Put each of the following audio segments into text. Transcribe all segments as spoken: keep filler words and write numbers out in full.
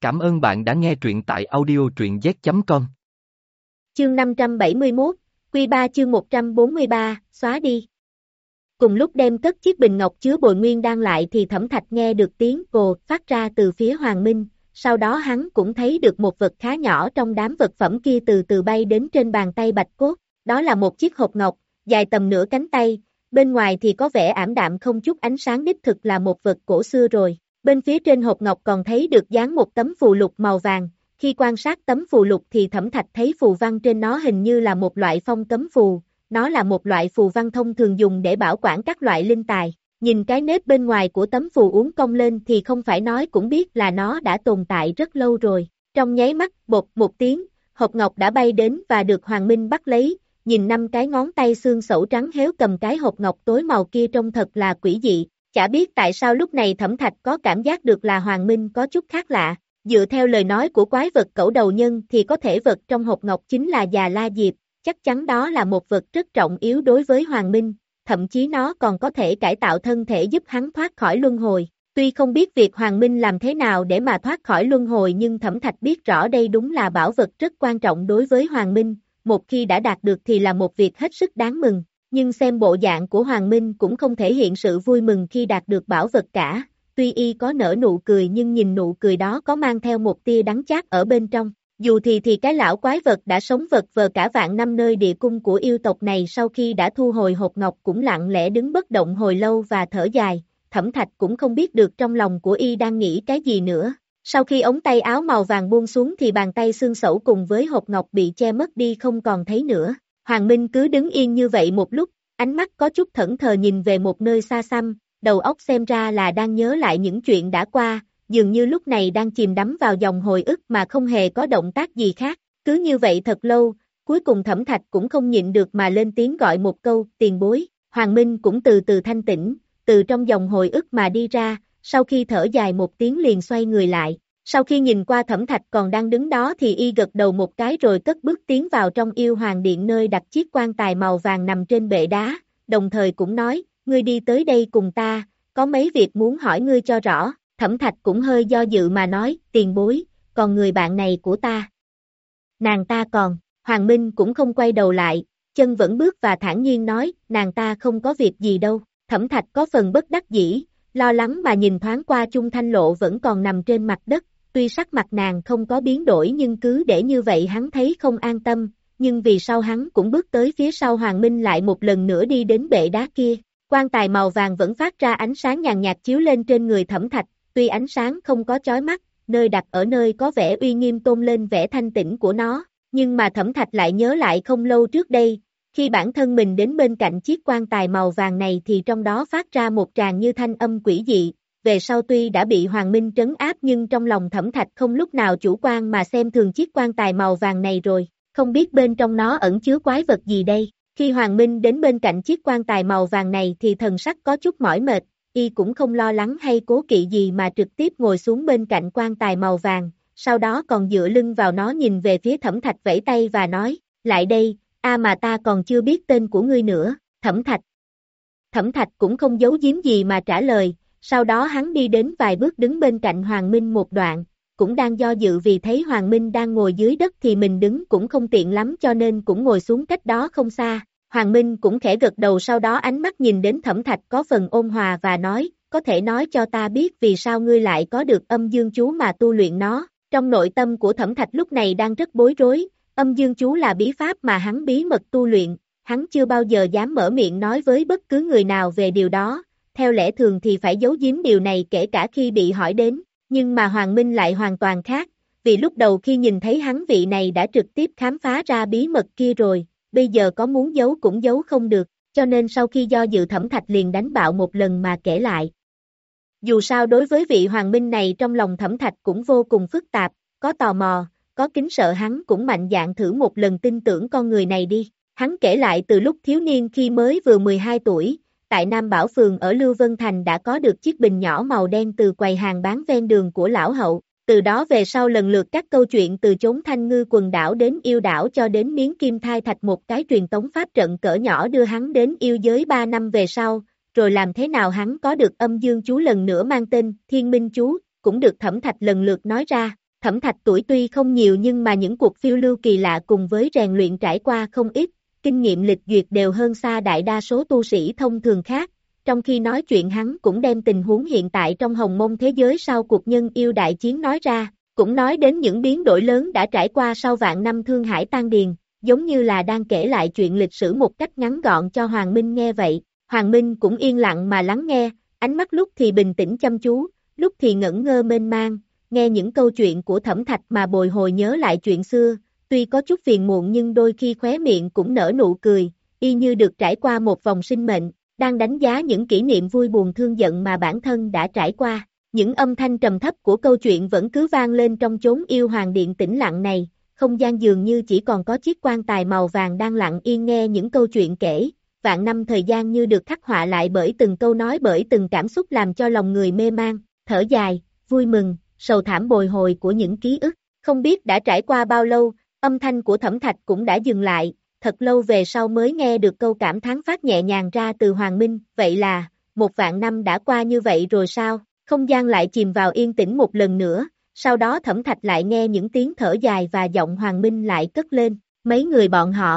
Cảm ơn bạn đã nghe truyện tại audio truyện z chấm com. Chương năm trăm bảy mươi mốt, Quy ba chương một trăm bốn mươi ba, xóa đi. Cùng lúc đem cất chiếc bình ngọc chứa bồi nguyên đan lại thì Thẩm Thạch nghe được tiếng cồ phát ra từ phía Hoàng Minh, sau đó hắn cũng thấy được một vật khá nhỏ trong đám vật phẩm kia từ từ bay đến trên bàn tay bạch cốt, đó là một chiếc hộp ngọc, dài tầm nửa cánh tay, bên ngoài thì có vẻ ảm đạm không chút ánh sáng, đích thực là một vật cổ xưa rồi. Bên phía trên hộp ngọc còn thấy được dán một tấm phù lục màu vàng, khi quan sát tấm phù lục thì Thẩm Thạch thấy phù văn trên nó hình như là một loại phong cấm phù, nó là một loại phù văn thông thường dùng để bảo quản các loại linh tài. Nhìn cái nếp bên ngoài của tấm phù uốn cong lên thì không phải nói cũng biết là nó đã tồn tại rất lâu rồi. Trong nháy mắt, bột một tiếng, hộp ngọc đã bay đến và được Hoàng Minh bắt lấy, nhìn năm cái ngón tay xương sẩu trắng héo cầm cái hộp ngọc tối màu kia trông thật là quỷ dị. Chả biết tại sao lúc này Thẩm Thạch có cảm giác được là Hoàng Minh có chút khác lạ. Dựa theo lời nói của quái vật cẩu đầu nhân thì có thể vật trong hộp ngọc chính là Già La Diệp, chắc chắn đó là một vật rất trọng yếu đối với Hoàng Minh, thậm chí nó còn có thể cải tạo thân thể giúp hắn thoát khỏi luân hồi. Tuy không biết việc Hoàng Minh làm thế nào để mà thoát khỏi luân hồi, nhưng Thẩm Thạch biết rõ đây đúng là bảo vật rất quan trọng đối với Hoàng Minh, một khi đã đạt được thì là một việc hết sức đáng mừng. Nhưng xem bộ dạng của Hoàng Minh cũng không thể hiện sự vui mừng khi đạt được bảo vật cả, tuy y có nở nụ cười nhưng nhìn nụ cười đó có mang theo một tia đắng chát ở bên trong. Dù thì thì cái lão quái vật đã sống vật vờ cả vạn năm nơi địa cung của yêu tộc này sau khi đã thu hồi hộp ngọc cũng lặng lẽ đứng bất động hồi lâu và thở dài, Thẩm Thạch cũng không biết được trong lòng của y đang nghĩ cái gì nữa. Sau khi ống tay áo màu vàng buông xuống thì bàn tay xương sẩu cùng với hộp ngọc bị che mất đi không còn thấy nữa. Hoàng Minh cứ đứng yên như vậy một lúc, ánh mắt có chút thẫn thờ nhìn về một nơi xa xăm, đầu óc xem ra là đang nhớ lại những chuyện đã qua, dường như lúc này đang chìm đắm vào dòng hồi ức mà không hề có động tác gì khác. Cứ như vậy thật lâu, cuối cùng Thẩm Thạch cũng không nhịn được mà lên tiếng gọi một câu, tiền bối. Hoàng Minh cũng từ từ thanh tĩnh, từ trong dòng hồi ức mà đi ra, sau khi thở dài một tiếng liền xoay người lại. Sau khi nhìn qua Thẩm Thạch còn đang đứng đó thì y gật đầu một cái rồi cất bước tiến vào trong yêu hoàng điện nơi đặt chiếc quan tài màu vàng nằm trên bệ đá, đồng thời cũng nói, ngươi đi tới đây cùng ta, có mấy việc muốn hỏi ngươi cho rõ. Thẩm Thạch cũng hơi do dự mà nói, tiền bối, còn người bạn này của ta. Nàng ta còn, Hoàng Minh cũng không quay đầu lại, chân vẫn bước và thản nhiên nói, nàng ta không có việc gì đâu. Thẩm Thạch có phần bất đắc dĩ, lo lắng mà nhìn thoáng qua Chung Thanh Lộ vẫn còn nằm trên mặt đất, tuy sắc mặt nàng không có biến đổi nhưng cứ để như vậy hắn thấy không an tâm, nhưng vì sao hắn cũng bước tới phía sau Hoàng Minh lại một lần nữa đi đến bệ đá kia. Quan tài màu vàng vẫn phát ra ánh sáng nhàn nhạt chiếu lên trên người Thẩm Thạch, tuy ánh sáng không có chói mắt, nơi đặt ở nơi có vẻ uy nghiêm tôn lên vẻ thanh tĩnh của nó, nhưng mà Thẩm Thạch lại nhớ lại không lâu trước đây, khi bản thân mình đến bên cạnh chiếc quan tài màu vàng này thì trong đó phát ra một tràng như thanh âm quỷ dị. Về sau tuy đã bị Hoàng Minh trấn áp nhưng trong lòng Thẩm Thạch không lúc nào chủ quan mà xem thường chiếc quan tài màu vàng này rồi, không biết bên trong nó ẩn chứa quái vật gì đây. Khi Hoàng Minh đến bên cạnh chiếc quan tài màu vàng này thì thần sắc có chút mỏi mệt, y cũng không lo lắng hay cố kỵ gì mà trực tiếp ngồi xuống bên cạnh quan tài màu vàng, sau đó còn dựa lưng vào nó nhìn về phía Thẩm Thạch vẫy tay và nói, lại đây, a mà ta còn chưa biết tên của ngươi nữa, Thẩm Thạch. Thẩm Thạch cũng không giấu giếm gì mà trả lời, sau đó hắn đi đến vài bước đứng bên cạnh Hoàng Minh một đoạn, cũng đang do dự vì thấy Hoàng Minh đang ngồi dưới đất thì mình đứng cũng không tiện lắm cho nên cũng ngồi xuống cách đó không xa. Hoàng Minh cũng khẽ gật đầu sau đó ánh mắt nhìn đến Thẩm Thạch có phần ôn hòa và nói, có thể nói cho ta biết vì sao ngươi lại có được âm dương chú mà tu luyện nó. Trong nội tâm của Thẩm Thạch lúc này đang rất bối rối, âm dương chú là bí pháp mà hắn bí mật tu luyện, hắn chưa bao giờ dám mở miệng nói với bất cứ người nào về điều đó, theo lẽ thường thì phải giấu giếm điều này kể cả khi bị hỏi đến, nhưng mà Hoàng Minh lại hoàn toàn khác, vì lúc đầu khi nhìn thấy hắn vị này đã trực tiếp khám phá ra bí mật kia rồi, bây giờ có muốn giấu cũng giấu không được, cho nên sau khi do dự Thẩm Thạch liền đánh bạo một lần mà kể lại. Dù sao đối với vị Hoàng Minh này trong lòng Thẩm Thạch cũng vô cùng phức tạp, có tò mò, có kính sợ, hắn cũng mạnh dạn thử một lần tin tưởng con người này đi. Hắn kể lại từ lúc thiếu niên khi mới vừa mười hai tuổi, tại Nam Bảo Phường ở Lưu Vân Thành đã có được chiếc bình nhỏ màu đen từ quầy hàng bán ven đường của lão hậu. Từ đó về sau lần lượt các câu chuyện từ chốn Thanh Ngư quần đảo đến yêu đảo cho đến miếng kim thai thạch một cái truyền tống pháp trận cỡ nhỏ đưa hắn đến yêu giới ba năm về sau, rồi làm thế nào hắn có được âm dương chú lần nữa mang tên Thiên Minh chú, cũng được Thẩm Thạch lần lượt nói ra. Thẩm Thạch tuổi tuy không nhiều nhưng mà những cuộc phiêu lưu kỳ lạ cùng với rèn luyện trải qua không ít, kinh nghiệm lịch duyệt đều hơn xa đại đa số tu sĩ thông thường khác. Trong khi nói chuyện hắn cũng đem tình huống hiện tại trong hồng mông thế giới sau cuộc nhân yêu đại chiến nói ra, cũng nói đến những biến đổi lớn đã trải qua sau vạn năm thương hải tan điền, giống như là đang kể lại chuyện lịch sử một cách ngắn gọn cho Hoàng Minh nghe vậy. Hoàng Minh cũng yên lặng mà lắng nghe, ánh mắt lúc thì bình tĩnh chăm chú, lúc thì ngẩn ngơ mênh mang, nghe những câu chuyện của Thẩm Thạch mà bồi hồi nhớ lại chuyện xưa, tuy có chút phiền muộn nhưng đôi khi khóe miệng cũng nở nụ cười, y như được trải qua một vòng sinh mệnh, đang đánh giá những kỷ niệm vui buồn thương giận mà bản thân đã trải qua. Những âm thanh trầm thấp của câu chuyện vẫn cứ vang lên trong chốn yêu hoàng điện tĩnh lặng này, không gian dường như chỉ còn có chiếc quan tài màu vàng đang lặng yên nghe những câu chuyện kể, vạn năm thời gian như được khắc họa lại bởi từng câu nói, bởi từng cảm xúc làm cho lòng người mê man, thở dài, vui mừng, sầu thảm bồi hồi của những ký ức. Không biết đã trải qua bao lâu, âm thanh của Thẩm Thạch cũng đã dừng lại, thật lâu về sau mới nghe được câu cảm thán phát nhẹ nhàng ra từ Hoàng Minh, vậy là, một vạn năm đã qua như vậy rồi sao? Không gian lại chìm vào yên tĩnh một lần nữa, sau đó Thẩm Thạch lại nghe những tiếng thở dài và giọng Hoàng Minh lại cất lên, mấy người bọn họ.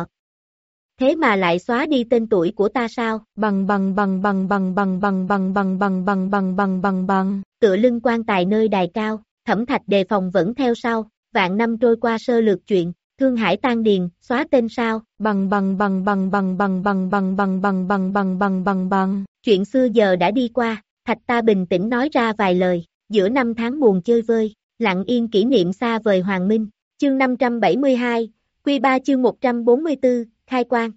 Thế mà lại xóa đi tên tuổi của ta sao? Bằng bằng bằng bằng bằng bằng bằng bằng bằng bằng bằng bằng bằng bằng bằng. Tựa lưng quan tài nơi đài cao, Thẩm Thạch đề phòng vẫn theo sau, vạn năm trôi qua sơ lược chuyện, thương hải tan điền, xóa tên sao? Bằng bằng bằng bằng bằng bằng bằng bằng bằng bằng bằng bằng bằng bằng bằng. Chuyện xưa giờ đã đi qua, Thạch ta bình tĩnh nói ra vài lời, giữa năm tháng buồn chơi vơi, lặng yên kỷ niệm xa vời Hoàng Minh. Chương năm trăm bảy mươi hai, Quy ba chương một trăm bốn mươi tư, khai quang.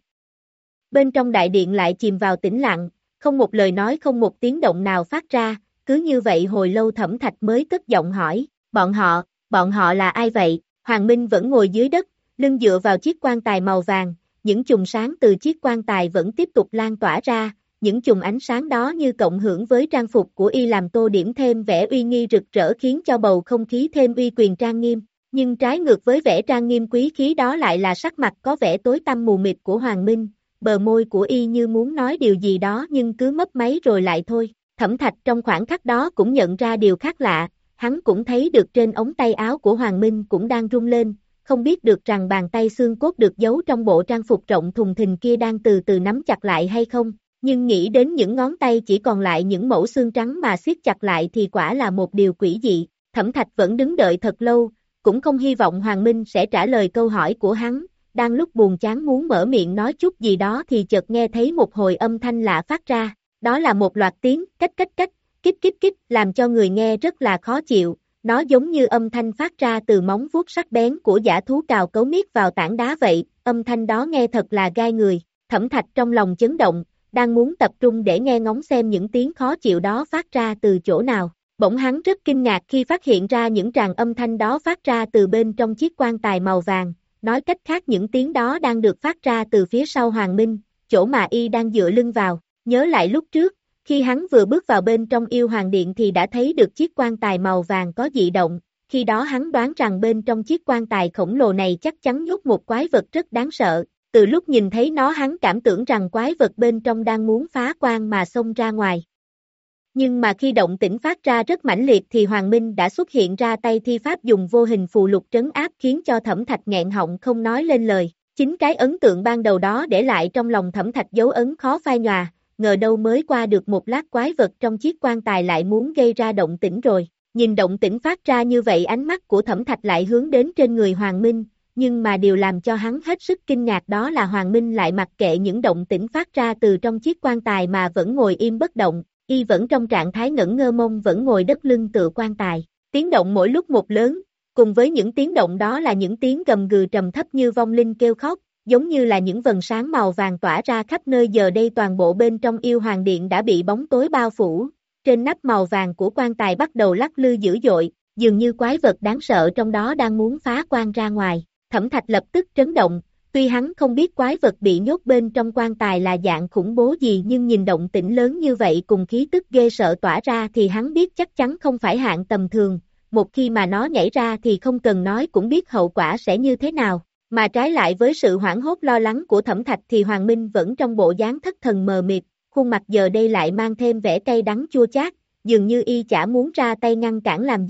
Bên trong đại điện lại chìm vào tĩnh lặng, không một lời nói, không một tiếng động nào phát ra, cứ như vậy hồi lâu Thẩm Thạch mới cất giọng hỏi, bọn họ, bọn họ là ai vậy? Hoàng Minh vẫn ngồi dưới đất, lưng dựa vào chiếc quan tài màu vàng, những chùm sáng từ chiếc quan tài vẫn tiếp tục lan tỏa ra, những chùm ánh sáng đó như cộng hưởng với trang phục của y làm tô điểm thêm vẻ uy nghi rực rỡ, khiến cho bầu không khí thêm uy quyền trang nghiêm. Nhưng trái ngược với vẻ trang nghiêm quý khí đó lại là sắc mặt có vẻ tối tăm mù mịt của Hoàng Minh, bờ môi của y như muốn nói điều gì đó nhưng cứ mấp máy rồi lại thôi. Thẩm Thạch trong khoảnh khắc đó cũng nhận ra điều khác lạ, hắn cũng thấy được trên ống tay áo của Hoàng Minh cũng đang rung lên, không biết được rằng bàn tay xương cốt được giấu trong bộ trang phục rộng thùng thình kia đang từ từ nắm chặt lại hay không, nhưng nghĩ đến những ngón tay chỉ còn lại những mẩu xương trắng mà siết chặt lại thì quả là một điều quỷ dị. Thẩm Thạch vẫn đứng đợi thật lâu, cũng không hy vọng Hoàng Minh sẽ trả lời câu hỏi của hắn, đang lúc buồn chán muốn mở miệng nói chút gì đó thì chợt nghe thấy một hồi âm thanh lạ phát ra, đó là một loạt tiếng cách cách cách, kích kích kích làm cho người nghe rất là khó chịu, nó giống như âm thanh phát ra từ móng vuốt sắc bén của dã thú cào cấu miết vào tảng đá vậy, âm thanh đó nghe thật là gai người. Thẩm Thạch trong lòng chấn động, đang muốn tập trung để nghe ngóng xem những tiếng khó chịu đó phát ra từ chỗ nào. Bỗng hắn rất kinh ngạc khi phát hiện ra những tràng âm thanh đó phát ra từ bên trong chiếc quan tài màu vàng, nói cách khác những tiếng đó đang được phát ra từ phía sau Hoàng Minh, chỗ mà y đang dựa lưng vào. Nhớ lại lúc trước, khi hắn vừa bước vào bên trong yêu hoàng điện thì đã thấy được chiếc quan tài màu vàng có dị động, khi đó hắn đoán rằng bên trong chiếc quan tài khổng lồ này chắc chắn nhốt một quái vật rất đáng sợ. Từ lúc nhìn thấy nó hắn cảm tưởng rằng quái vật bên trong đang muốn phá quan mà xông ra ngoài. Nhưng mà khi động tĩnh phát ra rất mãnh liệt thì Hoàng Minh đã xuất hiện ra tay thi pháp dùng vô hình phù lục trấn áp, khiến cho Thẩm Thạch nghẹn họng không nói lên lời. Chính cái ấn tượng ban đầu đó để lại trong lòng Thẩm Thạch dấu ấn khó phai nhòa, ngờ đâu mới qua được một lát quái vật trong chiếc quan tài lại muốn gây ra động tĩnh rồi. Nhìn động tĩnh phát ra như vậy ánh mắt của Thẩm Thạch lại hướng đến trên người Hoàng Minh, nhưng mà điều làm cho hắn hết sức kinh ngạc đó là Hoàng Minh lại mặc kệ những động tĩnh phát ra từ trong chiếc quan tài mà vẫn ngồi im bất động, y vẫn trong trạng thái ngẩn ngơ, mông vẫn ngồi đất lưng tựa quan tài. Tiếng động mỗi lúc một lớn, cùng với những tiếng động đó là những tiếng gầm gừ trầm thấp như vong linh kêu khóc, giống như là những vầng sáng màu vàng tỏa ra khắp nơi. Giờ đây toàn bộ bên trong yêu hoàng điện đã bị bóng tối bao phủ, trên nắp màu vàng của quan tài bắt đầu lắc lư dữ dội, dường như quái vật đáng sợ trong đó đang muốn phá quan ra ngoài. Thẩm Thạch lập tức trấn động, tuy hắn không biết quái vật bị nhốt bên trong quan tài là dạng khủng bố gì, nhưng nhìn động tĩnh lớn như vậy cùng khí tức ghê sợ tỏa ra thì hắn biết chắc chắn không phải hạng tầm thường, một khi mà nó nhảy ra thì không cần nói cũng biết hậu quả sẽ như thế nào. Mà trái lại với sự hoảng hốt lo lắng của Thẩm Thạch thì Hoàng Minh vẫn trong bộ dáng thất thần mờ mịt, khuôn mặt giờ đây lại mang thêm vẻ cay đắng chua chát, dường như y chả muốn ra tay ngăn cản làm gì.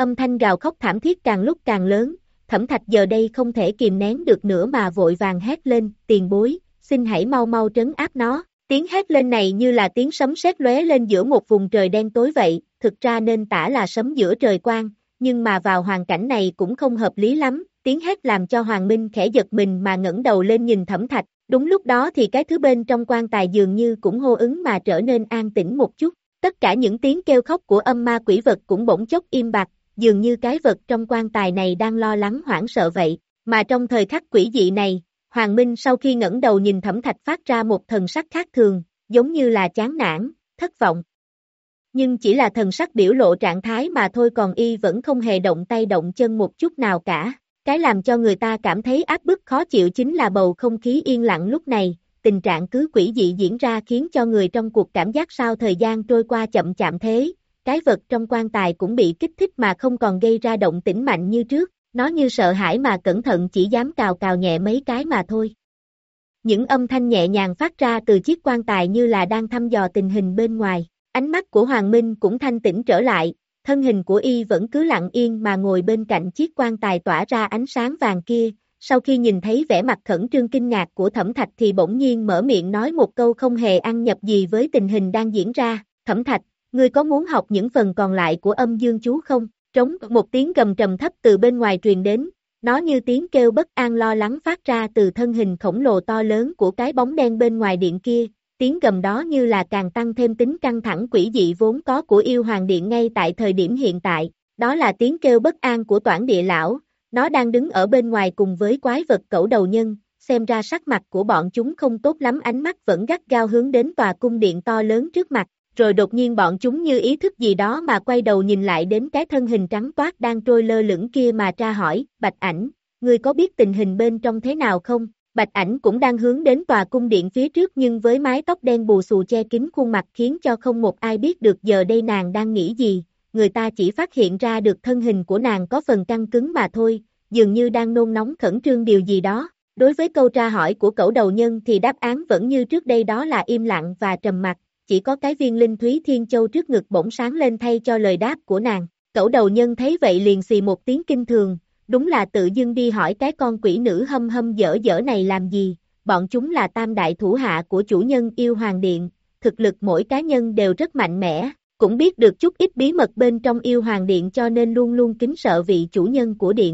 Âm thanh gào khóc thảm thiết càng lúc càng lớn, Thẩm Thạch giờ đây không thể kìm nén được nữa mà vội vàng hét lên, tiền bối, xin hãy mau mau trấn áp nó. Tiếng hét lên này như là tiếng sấm sét lóe lên giữa một vùng trời đen tối vậy, thực ra nên tả là sấm giữa trời quang, nhưng mà vào hoàn cảnh này cũng không hợp lý lắm, tiếng hét làm cho Hoàng Minh khẽ giật mình mà ngẩng đầu lên nhìn Thẩm Thạch, đúng lúc đó thì cái thứ bên trong quan tài dường như cũng hô ứng mà trở nên an tĩnh một chút, tất cả những tiếng kêu khóc của âm ma quỷ vật cũng bỗng chốc im bặt, dường như cái vật trong quan tài này đang lo lắng hoảng sợ vậy, mà trong thời khắc quỷ dị này, Hoàng Minh sau khi ngẩng đầu nhìn Thẩm Thạch phát ra một thần sắc khác thường, giống như là chán nản, thất vọng. Nhưng chỉ là thần sắc biểu lộ trạng thái mà thôi còn y vẫn không hề động tay động chân một chút nào cả. Cái làm cho người ta cảm thấy áp bức khó chịu chính là bầu không khí yên lặng lúc này, tình trạng cứ quỷ dị diễn ra khiến cho người trong cuộc cảm giác sao thời gian trôi qua chậm chạp thế, cái vật trong quan tài cũng bị kích thích mà không còn gây ra động tĩnh mạnh như trước. Nó như sợ hãi mà cẩn thận chỉ dám cào cào nhẹ mấy cái mà thôi. Những âm thanh nhẹ nhàng phát ra từ chiếc quan tài như là đang thăm dò tình hình bên ngoài. Ánh mắt của Hoàng Minh cũng thanh tĩnh trở lại, thân hình của y vẫn cứ lặng yên mà ngồi bên cạnh chiếc quan tài tỏa ra ánh sáng vàng kia. Sau khi nhìn thấy vẻ mặt khẩn trương kinh ngạc của Thẩm Thạch thì bỗng nhiên mở miệng nói một câu không hề ăn nhập gì với tình hình đang diễn ra. Thẩm Thạch, ngươi có muốn học những phần còn lại của âm dương chú không? Trống một tiếng gầm trầm thấp từ bên ngoài truyền đến, nó như tiếng kêu bất an lo lắng phát ra từ thân hình khổng lồ to lớn của cái bóng đen bên ngoài điện kia, tiếng gầm đó như là càng tăng thêm tính căng thẳng quỷ dị vốn có của yêu hoàng điện ngay tại thời điểm hiện tại, đó là tiếng kêu bất an của Toản Địa Lão, nó đang đứng ở bên ngoài cùng với quái vật cẩu đầu nhân, xem ra sắc mặt của bọn chúng không tốt lắm ánh mắt vẫn gắt gao hướng đến tòa cung điện to lớn trước mặt. Rồi đột nhiên bọn chúng như ý thức gì đó mà quay đầu nhìn lại đến cái thân hình trắng toát đang trôi lơ lửng kia mà tra hỏi, Bạch Ảnh, ngươi có biết tình hình bên trong thế nào không? Bạch Ảnh cũng đang hướng đến tòa cung điện phía trước nhưng với mái tóc đen bù xù che kín khuôn mặt khiến cho không một ai biết được giờ đây nàng đang nghĩ gì, người ta chỉ phát hiện ra được thân hình của nàng có phần căng cứng mà thôi, dường như đang nôn nóng khẩn trương điều gì đó. Đối với câu tra hỏi của cẩu đầu nhân thì đáp án vẫn như trước đây đó là im lặng và trầm mặc. Chỉ có cái viên linh thúy thiên châu trước ngực bỗng sáng lên thay cho lời đáp của nàng. Cẩu đầu nhân thấy vậy liền xì một tiếng kinh thường, đúng là tự dưng đi hỏi cái con quỷ nữ hâm hâm dở dở này làm gì, bọn chúng là tam đại thủ hạ của chủ nhân yêu hoàng điện, thực lực mỗi cá nhân đều rất mạnh mẽ, cũng biết được chút ít bí mật bên trong yêu hoàng điện cho nên luôn luôn kính sợ vị chủ nhân của điện.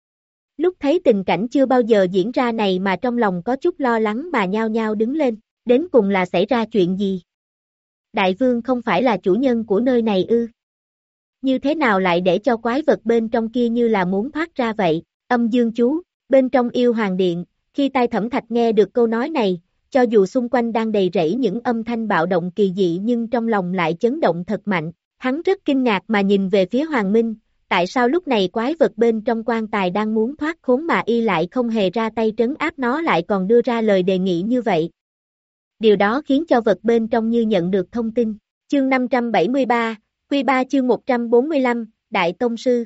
Lúc thấy tình cảnh chưa bao giờ diễn ra này mà trong lòng có chút lo lắng mà nhao nhao đứng lên, đến cùng là xảy ra chuyện gì? Đại vương không phải là chủ nhân của nơi này ư? Như thế nào lại để cho quái vật bên trong kia như là muốn thoát ra vậy? Âm dương chú, bên trong yêu hoàng điện, khi tai Thẩm Thạch nghe được câu nói này, cho dù xung quanh đang đầy rẫy những âm thanh bạo động kỳ dị nhưng trong lòng lại chấn động thật mạnh. Hắn rất kinh ngạc mà nhìn về phía Hoàng Minh, tại sao lúc này quái vật bên trong quan tài đang muốn thoát khốn mà y lại không hề ra tay trấn áp nó lại còn đưa ra lời đề nghị như vậy. Điều đó khiến cho vật bên trong như nhận được thông tin. Chương năm trăm bảy mươi ba, Quy ba chương một trăm bốn mươi lăm, Đại Tông Sư.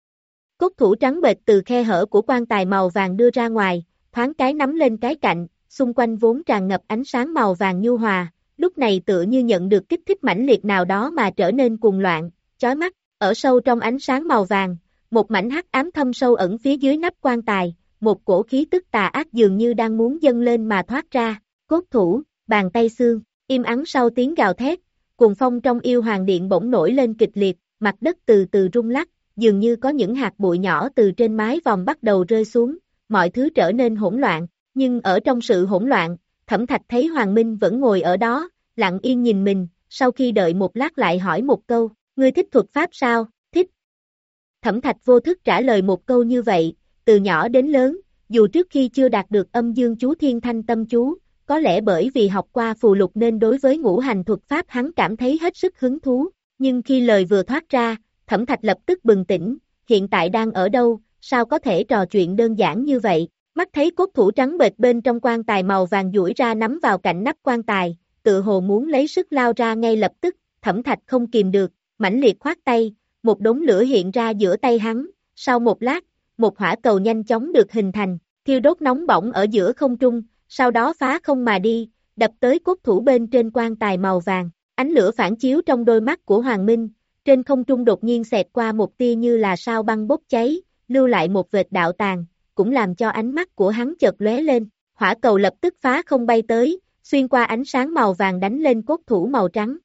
Cốt thủ trắng bệch từ khe hở của quan tài màu vàng đưa ra ngoài, thoáng cái nắm lên cái cạnh, xung quanh vốn tràn ngập ánh sáng màu vàng nhu hòa, lúc này tựa như nhận được kích thích mãnh liệt nào đó mà trở nên cuồng loạn, chói mắt, ở sâu trong ánh sáng màu vàng, một mảnh hắc ám thâm sâu ẩn phía dưới nắp quan tài, một cổ khí tức tà ác dường như đang muốn dâng lên mà thoát ra, cốt thủ, bàn tay xương, im ắng sau tiếng gào thét, cuồng phong trong yêu hoàng điện bỗng nổi lên kịch liệt, mặt đất từ từ rung lắc, dường như có những hạt bụi nhỏ từ trên mái vòm bắt đầu rơi xuống, mọi thứ trở nên hỗn loạn, nhưng ở trong sự hỗn loạn, Thẩm Thạch thấy Hoàng Minh vẫn ngồi ở đó, lặng yên nhìn mình, sau khi đợi một lát lại hỏi một câu, ngươi thích thuật pháp sao? Thích. Thẩm Thạch vô thức trả lời một câu như vậy, từ nhỏ đến lớn, dù trước khi chưa đạt được âm dương chú thiên thanh tâm chú, có lẽ bởi vì học qua phù lục nên đối với ngũ hành thuật pháp hắn cảm thấy hết sức hứng thú, nhưng khi lời vừa thoát ra, Thẩm Thạch lập tức bừng tỉnh, hiện tại đang ở đâu, sao có thể trò chuyện đơn giản như vậy, mắt thấy cốt thủ trắng bệch bên trong quan tài màu vàng duỗi ra nắm vào cạnh nắp quan tài, tự hồ muốn lấy sức lao ra ngay lập tức, Thẩm Thạch không kìm được, mãnh liệt khoát tay, một đống lửa hiện ra giữa tay hắn, sau một lát, một hỏa cầu nhanh chóng được hình thành, thiêu đốt nóng bỏng ở giữa không trung, sau đó phá không mà đi, đập tới cốt thủ bên trên quan tài màu vàng, ánh lửa phản chiếu trong đôi mắt của Hoàng Minh, trên không trung đột nhiên xẹt qua một tia như là sao băng bốc cháy, lưu lại một vệt đạo tàn, cũng làm cho ánh mắt của hắn chợt lóe lên, hỏa cầu lập tức phá không bay tới, xuyên qua ánh sáng màu vàng đánh lên cốt thủ màu trắng.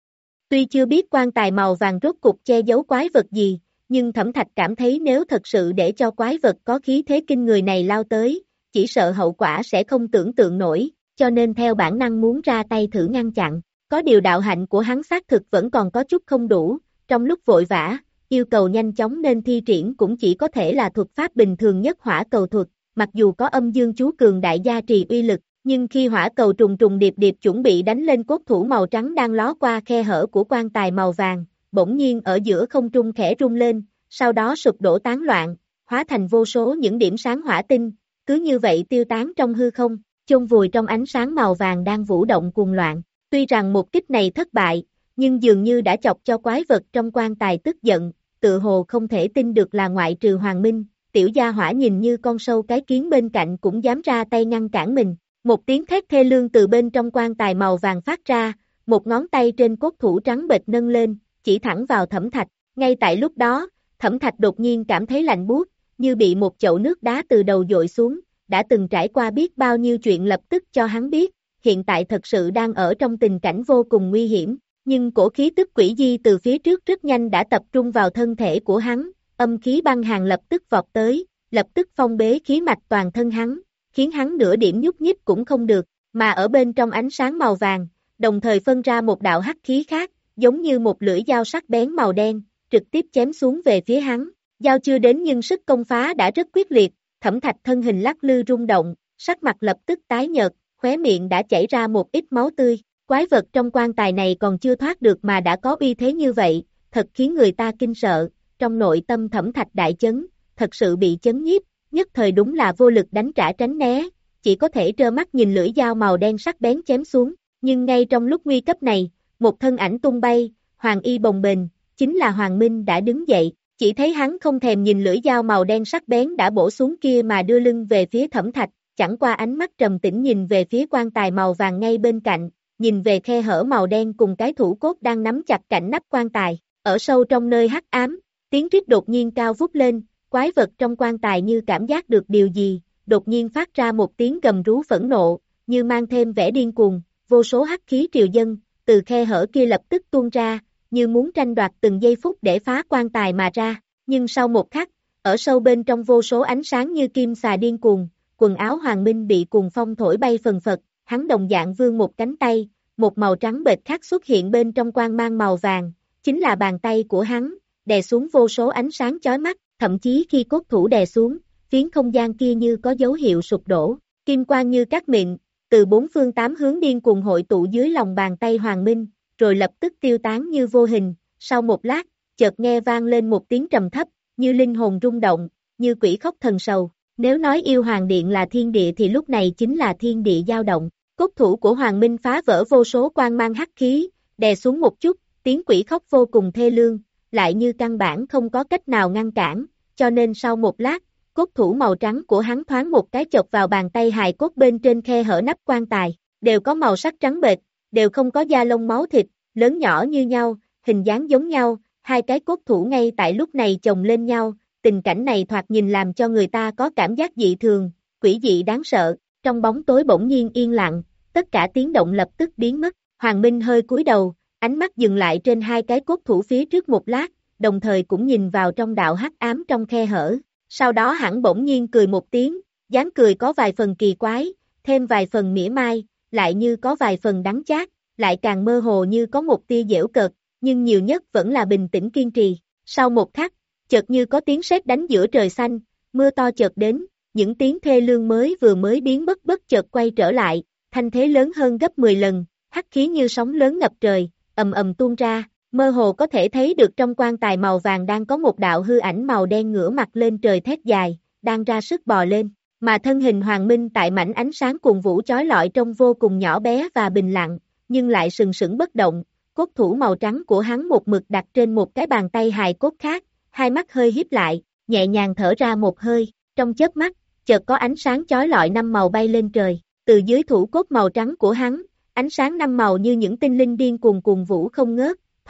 Tuy chưa biết quan tài màu vàng rốt cục che giấu quái vật gì, nhưng Thẩm Thạch cảm thấy nếu thật sự để cho quái vật có khí thế kinh người này lao tới, chỉ sợ hậu quả sẽ không tưởng tượng nổi, cho nên theo bản năng muốn ra tay thử ngăn chặn. Có điều đạo hạnh của hắn xác thực vẫn còn có chút không đủ, trong lúc vội vã, yêu cầu nhanh chóng nên thi triển cũng chỉ có thể là thuật pháp bình thường nhất hỏa cầu thuật, mặc dù có âm dương chú cường đại gia trì uy lực, nhưng khi hỏa cầu trùng trùng điệp điệp chuẩn bị đánh lên cốt thủ màu trắng đang ló qua khe hở của quan tài màu vàng, bỗng nhiên ở giữa không trung khẽ rung lên, sau đó sụp đổ tán loạn, hóa thành vô số những điểm sáng hỏa tinh, cứ như vậy tiêu tán trong hư không, chôn vùi trong ánh sáng màu vàng đang vũ động cuồng loạn. Tuy rằng một kích này thất bại, nhưng dường như đã chọc cho quái vật trong quan tài tức giận, tự hồ không thể tin được là ngoại trừ Hoàng Minh, tiểu gia hỏa nhìn như con sâu cái kiến bên cạnh cũng dám ra tay ngăn cản mình. Một tiếng thét thê lương từ bên trong quan tài màu vàng phát ra, một ngón tay trên cốt thủ trắng bệch nâng lên, chỉ thẳng vào Thẩm Thạch. Ngay tại lúc đó, Thẩm Thạch đột nhiên cảm thấy lạnh buốt, như bị một chậu nước đá từ đầu dội xuống, đã từng trải qua biết bao nhiêu chuyện lập tức cho hắn biết, hiện tại thật sự đang ở trong tình cảnh vô cùng nguy hiểm, nhưng cổ khí tức quỷ di từ phía trước rất nhanh đã tập trung vào thân thể của hắn, âm khí băng hàn lập tức vọt tới, lập tức phong bế khí mạch toàn thân hắn, khiến hắn nửa điểm nhúc nhích cũng không được, mà ở bên trong ánh sáng màu vàng, đồng thời phân ra một đạo hắc khí khác, giống như một lưỡi dao sắc bén màu đen, trực tiếp chém xuống về phía hắn, dao chưa đến nhưng sức công phá đã rất quyết liệt, Thẩm Thạch thân hình lắc lư rung động, sắc mặt lập tức tái nhợt, khóe miệng đã chảy ra một ít máu tươi, quái vật trong quan tài này còn chưa thoát được mà đã có uy thế như vậy, thật khiến người ta kinh sợ, trong nội tâm Thẩm Thạch đại chấn, thật sự bị chấn nhiếp, nhất thời đúng là vô lực đánh trả tránh né, chỉ có thể trơ mắt nhìn lưỡi dao màu đen sắc bén chém xuống, nhưng ngay trong lúc nguy cấp này, một thân ảnh tung bay, hoàng y bồng bềnh, chính là Hoàng Minh đã đứng dậy, chỉ thấy hắn không thèm nhìn lưỡi dao màu đen sắc bén đã bổ xuống kia mà đưa lưng về phía Thẩm Thạch, chẳng qua ánh mắt trầm tĩnh nhìn về phía quan tài màu vàng ngay bên cạnh, nhìn về khe hở màu đen cùng cái thủ cốt đang nắm chặt cạnh nắp quan tài, ở sâu trong nơi hắc ám, tiếng rít đột nhiên cao vút lên, quái vật trong quan tài như cảm giác được điều gì, đột nhiên phát ra một tiếng gầm rú phẫn nộ, như mang thêm vẻ điên cuồng, vô số hắc khí triều dâng, từ khe hở kia lập tức tuôn ra, như muốn tranh đoạt từng giây phút để phá quan tài mà ra, nhưng sau một khắc, ở sâu bên trong vô số ánh sáng như kim xà điên cuồng, quần áo Hoàng Minh bị cuồng phong thổi bay phần phật, hắn đồng dạng vươn một cánh tay, một màu trắng bệch khác xuất hiện bên trong quang mang màu vàng, chính là bàn tay của hắn, đè xuống vô số ánh sáng chói mắt, thậm chí khi cốt thủ đè xuống, phiến không gian kia như có dấu hiệu sụp đổ, kim quang như cát mịn, từ bốn phương tám hướng điên cuồng hội tụ dưới lòng bàn tay Hoàng Minh, rồi lập tức tiêu tán như vô hình, sau một lát, chợt nghe vang lên một tiếng trầm thấp, như linh hồn rung động, như quỷ khóc thần sầu. Nếu nói yêu hoàng điện là thiên địa thì lúc này chính là thiên địa dao động, cốt thủ của Hoàng Minh phá vỡ vô số quang mang hắc khí, đè xuống một chút, tiếng quỷ khóc vô cùng thê lương, lại như căn bản không có cách nào ngăn cản, cho nên sau một lát, cốt thủ màu trắng của hắn thoáng một cái chọc vào bàn tay hài cốt bên trên khe hở nắp quan tài, đều có màu sắc trắng bệch, đều không có da lông máu thịt, lớn nhỏ như nhau, hình dáng giống nhau, hai cái cốt thủ ngay tại lúc này chồng lên nhau, tình cảnh này thoạt nhìn làm cho người ta có cảm giác dị thường, quỷ dị đáng sợ, trong bóng tối bỗng nhiên yên lặng, tất cả tiếng động lập tức biến mất, Hoàng Minh hơi cúi đầu, ánh mắt dừng lại trên hai cái cốt thủ phía trước một lát, đồng thời cũng nhìn vào trong đạo hắc ám trong khe hở, sau đó hẳn bỗng nhiên cười một tiếng, dáng cười có vài phần kỳ quái, thêm vài phần mỉa mai, lại như có vài phần đắng chát, lại càng mơ hồ như có một tia giễu cợt, nhưng nhiều nhất vẫn là bình tĩnh kiên trì, sau một khắc, chợt như có tiếng sét đánh giữa trời xanh, mưa to chợt đến, những tiếng thê lương mới vừa mới biến mất bất chợt quay trở lại, thanh thế lớn hơn gấp mười lần, hắc khí như sóng lớn ngập trời, ầm ầm tuôn ra, mơ hồ có thể thấy được trong quan tài màu vàng đang có một đạo hư ảnh màu đen ngửa mặt lên trời thét dài, đang ra sức bò lên, mà thân hình Hoàng Minh tại mảnh ánh sáng cuồng vũ chói lọi trông vô cùng nhỏ bé và bình lặng, nhưng lại sừng sững bất động, cốt thủ màu trắng của hắn một mực đặt trên một cái bàn tay hài cốt khác, hai mắt hơi híp lại, nhẹ nhàng thở ra một hơi, trong chớp mắt, chợt có ánh sáng chói lọi năm màu bay lên trời, từ dưới thủ cốt màu trắng của hắn, ánh sáng năm màu như những tinh linh điên cuồng cuồng vũ không ngớt,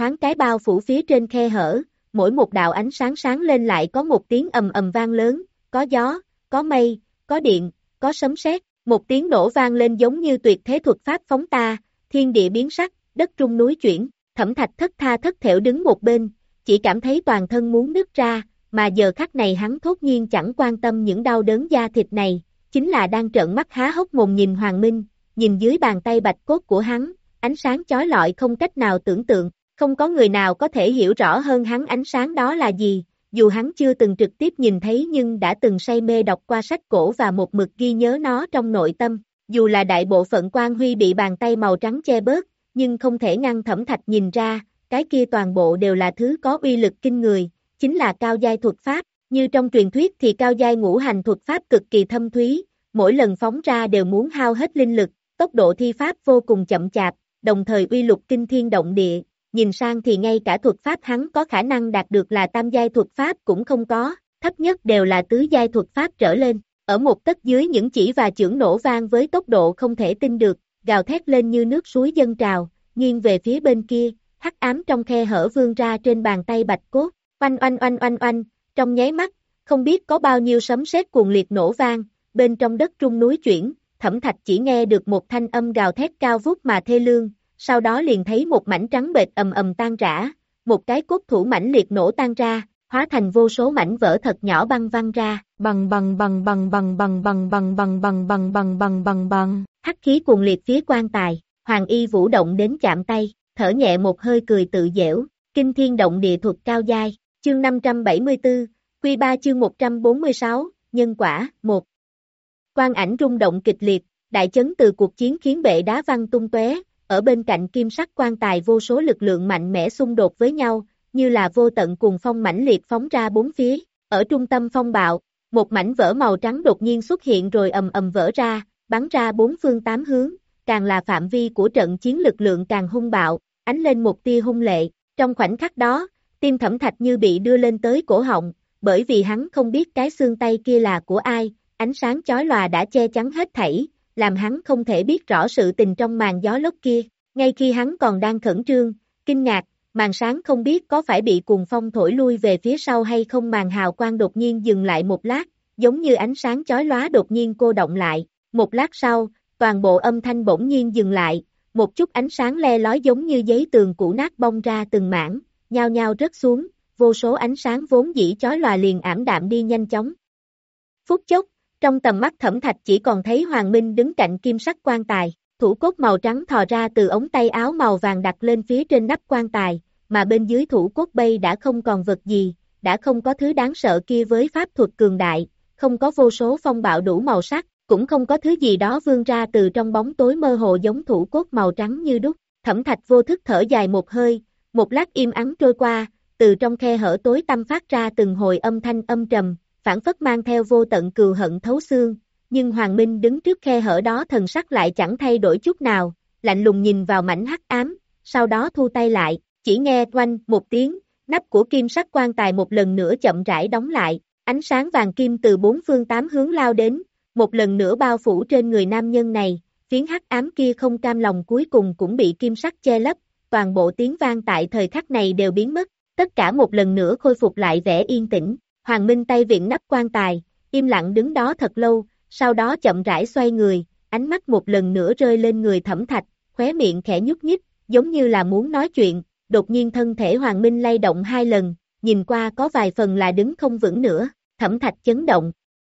thoáng cái bao phủ phía trên khe hở, mỗi một đạo ánh sáng sáng lên lại có một tiếng ầm ầm vang lớn, có gió, có mây, có điện, có sấm sét, một tiếng nổ vang lên giống như tuyệt thế thuật pháp phóng ta, thiên địa biến sắc, đất rung núi chuyển, Thẩm Thạch thất tha thất thểu đứng một bên, chỉ cảm thấy toàn thân muốn nứt ra, mà giờ khắc này hắn thốt nhiên chẳng quan tâm những đau đớn da thịt này, chính là đang trợn mắt há hốc mồm nhìn Hoàng Minh, nhìn dưới bàn tay bạch cốt của hắn, ánh sáng chói lọi không cách nào tưởng tượng, không có người nào có thể hiểu rõ hơn hắn ánh sáng đó là gì, dù hắn chưa từng trực tiếp nhìn thấy nhưng đã từng say mê đọc qua sách cổ và một mực ghi nhớ nó trong nội tâm, dù là đại bộ phận quang huy bị bàn tay màu trắng che bớt, nhưng không thể ngăn Thẩm Thạch nhìn ra, cái kia toàn bộ đều là thứ có uy lực kinh người, chính là cao giai thuật pháp, như trong truyền thuyết thì cao giai ngũ hành thuật pháp cực kỳ thâm thúy, mỗi lần phóng ra đều muốn hao hết linh lực, tốc độ thi pháp vô cùng chậm chạp, đồng thời uy lực kinh thiên động địa, nhìn sang thì ngay cả thuật pháp hắn có khả năng đạt được là tam giai thuật pháp cũng không có, thấp nhất đều là tứ giai thuật pháp trở lên, ở một tấc dưới những chỉ và chưởng nổ vang với tốc độ không thể tin được, gào thét lên như nước suối dâng trào, nghiêng về phía bên kia, hắc ám trong khe hở vươn ra trên bàn tay bạch cốt, oanh oanh oanh oanh oanh, trong nháy mắt, không biết có bao nhiêu sấm sét cuồng liệt nổ vang, bên trong đất rung núi chuyển, Thẩm Thạch chỉ nghe được một thanh âm gào thét cao vút mà thê lương, sau đó liền thấy một mảnh trắng bệch ầm ầm tan rã, một cái cốt thủ mãnh liệt nổ tan ra, hóa thành vô số mảnh vỡ thật nhỏ băng văng ra, bằng bằng bằng bằng bằng bằng bằng bằng bằng bằng bằng bằng bằng bằng bằng, hắc khí cuồng liệt phía quan tài, Hoàng Y vũ động đến chạm tay, thở nhẹ một hơi cười tự giễu, kinh thiên động địa thuật cao giai, chương năm trăm bảy mươi tư, Quy ba chương một trăm bốn mươi sáu, nhân quả, một. Quang ảnh rung động kịch liệt, đại chấn từ cuộc chiến khiến bệ đá văng tung tóe, ở bên cạnh kim sắc quan tài vô số lực lượng mạnh mẽ xung đột với nhau, như là vô tận cuồng phong mãnh liệt phóng ra bốn phía, ở trung tâm phong bạo, một mảnh vỡ màu trắng đột nhiên xuất hiện rồi ầm ầm vỡ ra, bắn ra bốn phương tám hướng, càng là phạm vi của trận chiến lực lượng càng hung bạo, ánh lên một tia hung lệ, trong khoảnh khắc đó, tim Thẩm Thạch như bị đưa lên tới cổ họng, bởi vì hắn không biết cái xương tay kia là của ai, ánh sáng chói lòa đã che chắn hết thảy, làm hắn không thể biết rõ sự tình trong màn gió lốc kia, ngay khi hắn còn đang khẩn trương, kinh ngạc, màn sáng không biết có phải bị cuồng phong thổi lui về phía sau hay không, màn hào quang đột nhiên dừng lại một lát, giống như ánh sáng chói lóa đột nhiên cô động lại, một lát sau, toàn bộ âm thanh bỗng nhiên dừng lại, một chút ánh sáng le lói giống như giấy tường cũ nát bong ra từng mảng, nhao nhao rớt xuống, vô số ánh sáng vốn dĩ chói lòa liền ảm đạm đi nhanh chóng. Phút chốc, trong tầm mắt Thẩm Thạch chỉ còn thấy Hoàng Minh đứng cạnh kim sắc quan tài, thủ cốt màu trắng thò ra từ ống tay áo màu vàng đặt lên phía trên nắp quan tài, mà bên dưới thủ cốt bay đã không còn vật gì, đã không có thứ đáng sợ kia với pháp thuật cường đại, không có vô số phong bạo đủ màu sắc, cũng không có thứ gì đó vươn ra từ trong bóng tối mơ hồ giống thủ cốt màu trắng như đúc. Thẩm Thạch vô thức thở dài một hơi, một lát im ắng trôi qua, từ trong khe hở tối tăm phát ra từng hồi âm thanh âm trầm, phảng phất mang theo vô tận cừu hận thấu xương, nhưng Hoàng Minh đứng trước khe hở đó thần sắc lại chẳng thay đổi chút nào, lạnh lùng nhìn vào mảnh hắc ám, sau đó thu tay lại, chỉ nghe oanh một tiếng, nắp của kim sắc quan tài một lần nữa chậm rãi đóng lại, ánh sáng vàng kim từ bốn phương tám hướng lao đến, một lần nữa bao phủ trên người nam nhân này, phiến hắc ám kia không cam lòng cuối cùng cũng bị kim sắc che lấp, toàn bộ tiếng vang tại thời khắc này đều biến mất, tất cả một lần nữa khôi phục lại vẻ yên tĩnh. Hoàng Minh tay viện nắp quan tài, im lặng đứng đó thật lâu, sau đó chậm rãi xoay người, ánh mắt một lần nữa rơi lên người Thẩm Thạch, khóe miệng khẽ nhúc nhích, giống như là muốn nói chuyện, đột nhiên thân thể Hoàng Minh lay động hai lần, nhìn qua có vài phần là đứng không vững nữa, Thẩm Thạch chấn động.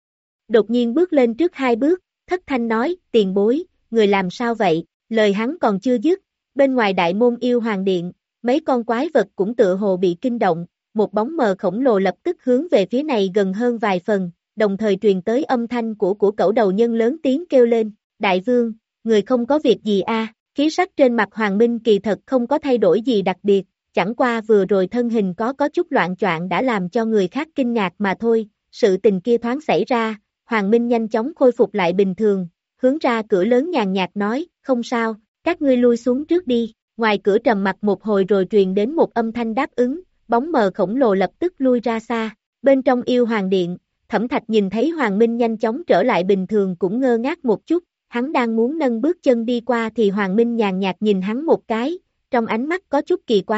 Đột nhiên bước lên trước hai bước, thất thanh nói, tiền bối, người làm sao vậy, lời hắn còn chưa dứt, bên ngoài đại môn yêu hoàng điện, mấy con quái vật cũng tựa hồ bị kinh động, một bóng mờ khổng lồ lập tức hướng về phía này gần hơn vài phần, đồng thời truyền tới âm thanh của của cẩu đầu nhân lớn tiếng kêu lên, đại vương, người không có việc gì a? À? Khí sắc trên mặt Hoàng Minh kỳ thật không có thay đổi gì đặc biệt, chẳng qua vừa rồi thân hình có có chút loạn choạng đã làm cho người khác kinh ngạc mà thôi, sự tình kia thoáng xảy ra, Hoàng Minh nhanh chóng khôi phục lại bình thường, hướng ra cửa lớn nhàn nhạt nói, không sao, các ngươi lui xuống trước đi, ngoài cửa trầm mặc một hồi rồi truyền đến một âm thanh đáp ứng, bóng mờ khổng lồ lập tức lui ra xa, bên trong yêu hoàng điện, Thẩm Thạch nhìn thấy Hoàng Minh nhanh chóng trở lại bình thường cũng ngơ ngác một chút, hắn đang muốn nâng bước chân đi qua thì Hoàng Minh nhàn nhạt nhìn hắn một cái, trong ánh mắt có chút kỳ quái,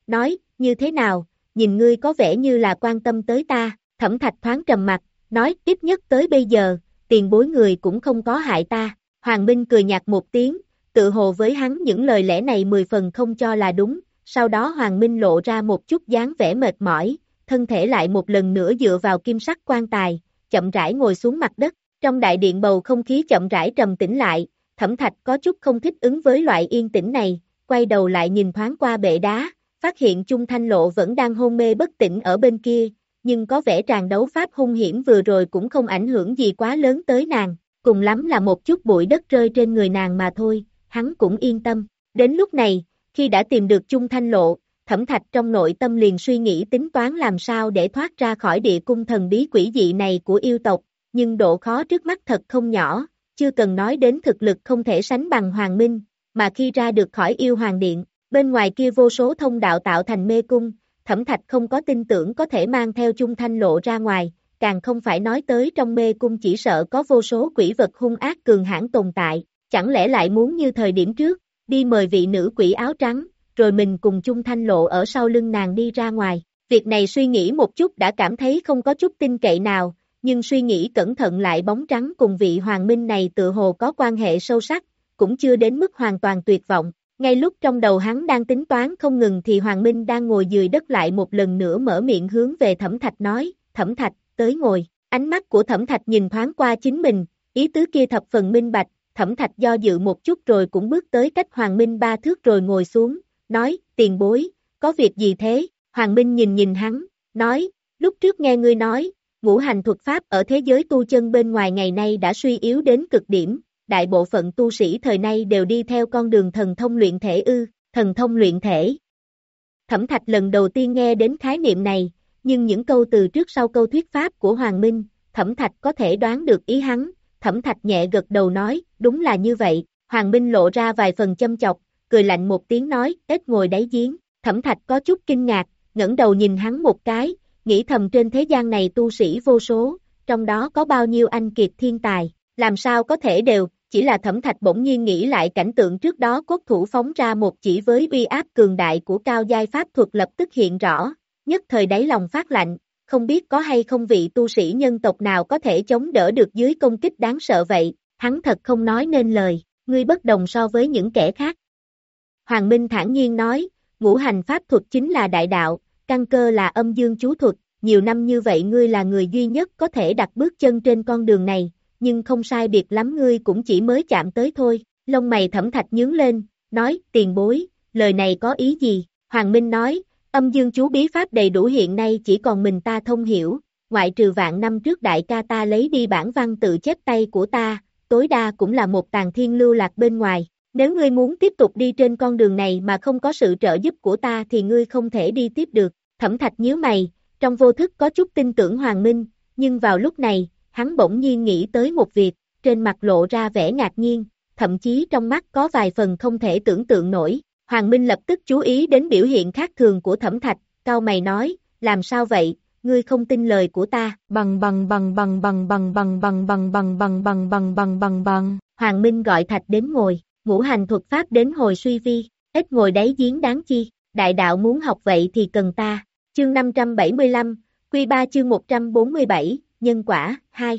nói, như thế nào, nhìn ngươi có vẻ như là quan tâm tới ta, Thẩm Thạch thoáng trầm mặt, nói, ít nhất tới bây giờ, tiền bối người cũng không có hại ta, Hoàng Minh cười nhạt một tiếng, tự hồ với hắn những lời lẽ này mười phần không cho là đúng, sau đó Hoàng Minh lộ ra một chút dáng vẻ mệt mỏi, thân thể lại một lần nữa dựa vào kim sắc quan tài, chậm rãi ngồi xuống mặt đất, trong đại điện bầu không khí chậm rãi trầm tĩnh lại, Thẩm Thạch có chút không thích ứng với loại yên tĩnh này, quay đầu lại nhìn thoáng qua bệ đá, phát hiện Chung Thanh Lộ vẫn đang hôn mê bất tỉnh ở bên kia, nhưng có vẻ tràng đấu pháp hung hiểm vừa rồi cũng không ảnh hưởng gì quá lớn tới nàng, cùng lắm là một chút bụi đất rơi trên người nàng mà thôi, hắn cũng yên tâm. Đến lúc này, khi đã tìm được Chung Thanh Lộ, Thẩm Thạch trong nội tâm liền suy nghĩ tính toán làm sao để thoát ra khỏi địa cung thần bí quỷ dị này của yêu tộc, nhưng độ khó trước mắt thật không nhỏ, chưa cần nói đến thực lực không thể sánh bằng Hoàng Minh, mà khi ra được khỏi yêu hoàng điện, bên ngoài kia vô số thông đạo tạo thành mê cung, Thẩm Thạch không có tin tưởng có thể mang theo Chung Thanh Lộ ra ngoài, càng không phải nói tới trong mê cung chỉ sợ có vô số quỷ vật hung ác cường hãn tồn tại, chẳng lẽ lại muốn như thời điểm trước, đi mời vị nữ quỷ áo trắng, rồi mình cùng Chung Thanh Lộ ở sau lưng nàng đi ra ngoài. Việc này suy nghĩ một chút đã cảm thấy không có chút tin cậy nào, nhưng suy nghĩ cẩn thận lại bóng trắng cùng vị Hoàng Minh này tự hồ có quan hệ sâu sắc, cũng chưa đến mức hoàn toàn tuyệt vọng. Ngay lúc trong đầu hắn đang tính toán không ngừng thì Hoàng Minh đang ngồi dưới đất lại một lần nữa mở miệng hướng về Thẩm Thạch nói, Thẩm Thạch, tới ngồi. Ánh mắt của Thẩm Thạch nhìn thoáng qua chính mình, ý tứ kia thập phần minh bạch, Thẩm Thạch do dự một chút rồi cũng bước tới cách Hoàng Minh ba thước rồi ngồi xuống, nói, tiền bối, có việc gì thế? Hoàng Minh nhìn nhìn hắn, nói, lúc trước nghe ngươi nói, ngũ hành thuật pháp ở thế giới tu chân bên ngoài ngày nay đã suy yếu đến cực điểm, đại bộ phận tu sĩ thời nay đều đi theo con đường thần thông luyện thể ư, thần thông luyện thể. Thẩm Thạch lần đầu tiên nghe đến khái niệm này, nhưng những câu từ trước sau câu thuyết pháp của Hoàng Minh, Thẩm Thạch có thể đoán được ý hắn, Thẩm Thạch nhẹ gật đầu nói, đúng là như vậy, Hoàng Minh lộ ra vài phần châm chọc, cười lạnh một tiếng nói, ếch ngồi đáy giếng, Thẩm Thạch có chút kinh ngạc, ngẩng đầu nhìn hắn một cái, nghĩ thầm trên thế gian này tu sĩ vô số, trong đó có bao nhiêu anh kiệt thiên tài, làm sao có thể đều, chỉ là Thẩm Thạch bỗng nhiên nghĩ lại cảnh tượng trước đó cốt thủ phóng ra một chỉ với uy áp cường đại của cao giai pháp thuật lập tức hiện rõ, nhất thời đáy lòng phát lạnh, không biết có hay không vị tu sĩ nhân tộc nào có thể chống đỡ được dưới công kích đáng sợ vậy, hắn thật không nói nên lời, ngươi bất đồng so với những kẻ khác. Hoàng Minh thản nhiên nói, ngũ hành pháp thuật chính là đại đạo, căn cơ là âm dương chú thuật, nhiều năm như vậy ngươi là người duy nhất có thể đặt bước chân trên con đường này, nhưng không sai biệt lắm ngươi cũng chỉ mới chạm tới thôi, lông mày Thẩm Thạch nhướng lên, nói, tiền bối, lời này có ý gì? Hoàng Minh nói, âm dương chú bí pháp đầy đủ hiện nay chỉ còn mình ta thông hiểu, ngoại trừ vạn năm trước đại ca ta lấy đi bản văn tự chép tay của ta, tối đa cũng là một tàn thiên lưu lạc bên ngoài. Nếu ngươi muốn tiếp tục đi trên con đường này mà không có sự trợ giúp của ta thì ngươi không thể đi tiếp được. Thẩm Thạch nhíu mày, trong vô thức có chút tin tưởng Hoàng Minh, nhưng vào lúc này, hắn bỗng nhiên nghĩ tới một việc, trên mặt lộ ra vẻ ngạc nhiên, thậm chí trong mắt có vài phần không thể tưởng tượng nổi. Hoàng Minh lập tức chú ý đến biểu hiện khác thường của Thẩm Thạch, cau mày nói, làm sao vậy, ngươi không tin lời của ta? Bằng bằng bằng bằng bằng bằng bằng bằng bằng bằng bằng bằng bằng bằng bằng bằng. Hoàng Minh gọi Thạch đến ngồi. Ngũ hành thuật pháp đến hồi suy vi, ít ngồi đáy giếng đáng chi, đại đạo muốn học vậy thì cần ta. Chương năm trăm bảy mươi lăm, Quy ba chương một trăm bốn mươi bảy, nhân quả, hai.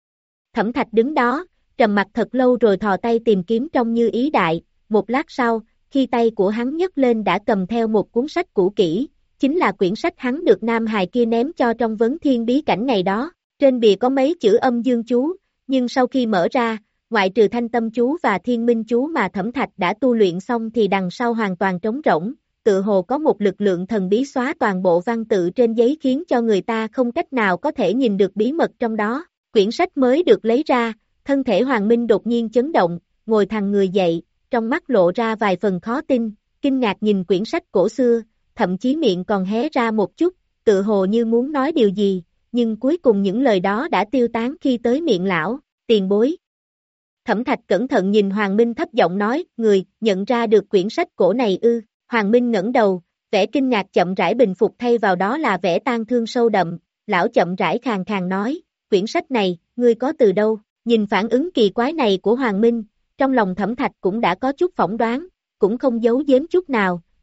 Thẩm Thạch đứng đó, trầm mặt thật lâu rồi thò tay tìm kiếm trong như ý đại, một lát sau, khi tay của hắn nhấc lên đã cầm theo một cuốn sách cũ kỹ, chính là quyển sách hắn được Nam Hài kia ném cho trong vấn thiên bí cảnh ngày đó, trên bìa có mấy chữ âm dương chú, nhưng sau khi mở ra, ngoại trừ thanh tâm chú và thiên minh chú mà Thẩm Thạch đã tu luyện xong thì đằng sau hoàn toàn trống rỗng, tự hồ có một lực lượng thần bí xóa toàn bộ văn tự trên giấy khiến cho người ta không cách nào có thể nhìn được bí mật trong đó. Quyển sách mới được lấy ra, thân thể Hoàng Minh đột nhiên chấn động, ngồi thẳng người dậy, trong mắt lộ ra vài phần khó tin, kinh ngạc nhìn quyển sách cổ xưa, thậm chí miệng còn hé ra một chút, tự hồ như muốn nói điều gì, nhưng cuối cùng những lời đó đã tiêu tán khi tới miệng lão, tiền bối. Thẩm Thạch cẩn thận nhìn Hoàng Minh thấp giọng nói, người, nhận ra được quyển sách cổ này ư, Hoàng Minh ngẩng đầu, vẻ kinh ngạc chậm rãi bình phục thay vào đó là vẻ tang thương sâu đậm, lão chậm rãi khàn khàn nói, quyển sách này, ngươi có từ đâu, nhìn phản ứng kỳ quái này của Hoàng Minh, trong lòng Thẩm Thạch cũng đã có chút phỏng đoán, cũng không giấu giếm chút nào,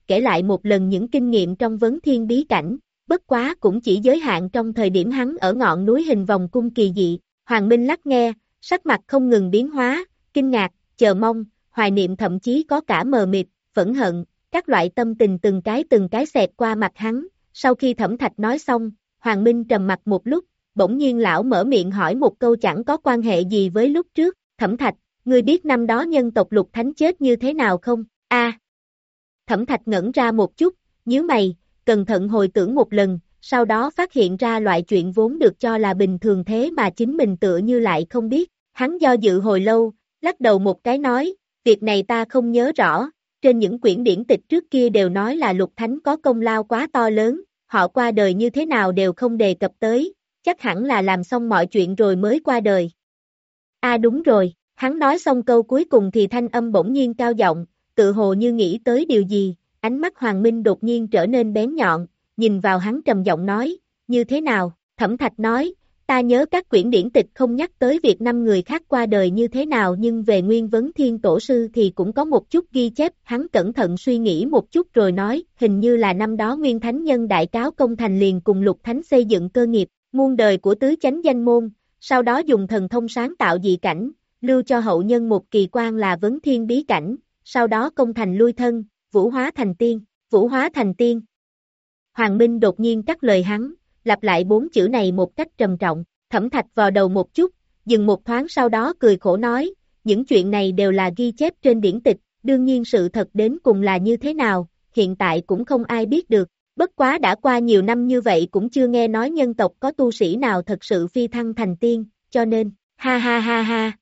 kể lại một lần những kinh nghiệm trong vấn thiên bí cảnh, bất quá cũng chỉ giới hạn trong thời điểm hắn ở ngọn núi hình vòng cung kỳ dị. Hoàng Minh lắng nghe, sắc mặt không ngừng biến hóa, kinh ngạc, chờ mong, hoài niệm thậm chí có cả mờ mịt, phẫn hận, các loại tâm tình từng cái từng cái xẹt qua mặt hắn. Sau khi Thẩm Thạch nói xong, Hoàng Minh trầm mặt một lúc, bỗng nhiên lão mở miệng hỏi một câu chẳng có quan hệ gì với lúc trước. Thẩm Thạch, ngươi biết năm đó nhân tộc Lục Thánh chết như thế nào không? A. À, Thẩm Thạch ngẩn ra một chút, nhíu mày, cẩn thận hồi tưởng một lần, sau đó phát hiện ra loại chuyện vốn được cho là bình thường thế mà chính mình tựa như lại không biết. Hắn do dự hồi lâu, lắc đầu một cái nói, việc này ta không nhớ rõ, trên những quyển điển tịch trước kia đều nói là Lục Thánh có công lao quá to lớn, họ qua đời như thế nào đều không đề cập tới, chắc hẳn là làm xong mọi chuyện rồi mới qua đời. A à đúng rồi, hắn nói xong câu cuối cùng thì thanh âm bỗng nhiên cao giọng, tự hồ như nghĩ tới điều gì, ánh mắt Hoàng Minh đột nhiên trở nên bén nhọn, nhìn vào hắn trầm giọng nói, như thế nào? Thẩm Thạch nói, ta nhớ các quyển điển tịch không nhắc tới việc năm người khác qua đời như thế nào, nhưng về Nguyên Vấn Thiên Tổ Sư thì cũng có một chút ghi chép. Hắn cẩn thận suy nghĩ một chút rồi nói, hình như là năm đó Nguyên Thánh Nhân đại cáo công thành liền cùng Lục Thánh xây dựng cơ nghiệp, muôn đời của tứ chánh danh môn, sau đó dùng thần thông sáng tạo dị cảnh, lưu cho hậu nhân một kỳ quan là Vấn Thiên bí cảnh, sau đó công thành lui thân, vũ hóa thành tiên, vũ hóa thành tiên. Hoàng Minh đột nhiên cắt lời hắn, lặp lại bốn chữ này một cách trầm trọng. Thẩm Thạch vào đầu một chút, dừng một thoáng sau đó cười khổ nói, những chuyện này đều là ghi chép trên điển tịch, đương nhiên sự thật đến cùng là như thế nào, hiện tại cũng không ai biết được, bất quá đã qua nhiều năm như vậy cũng chưa nghe nói nhân tộc có tu sĩ nào thật sự phi thăng thành tiên, cho nên, ha ha ha ha.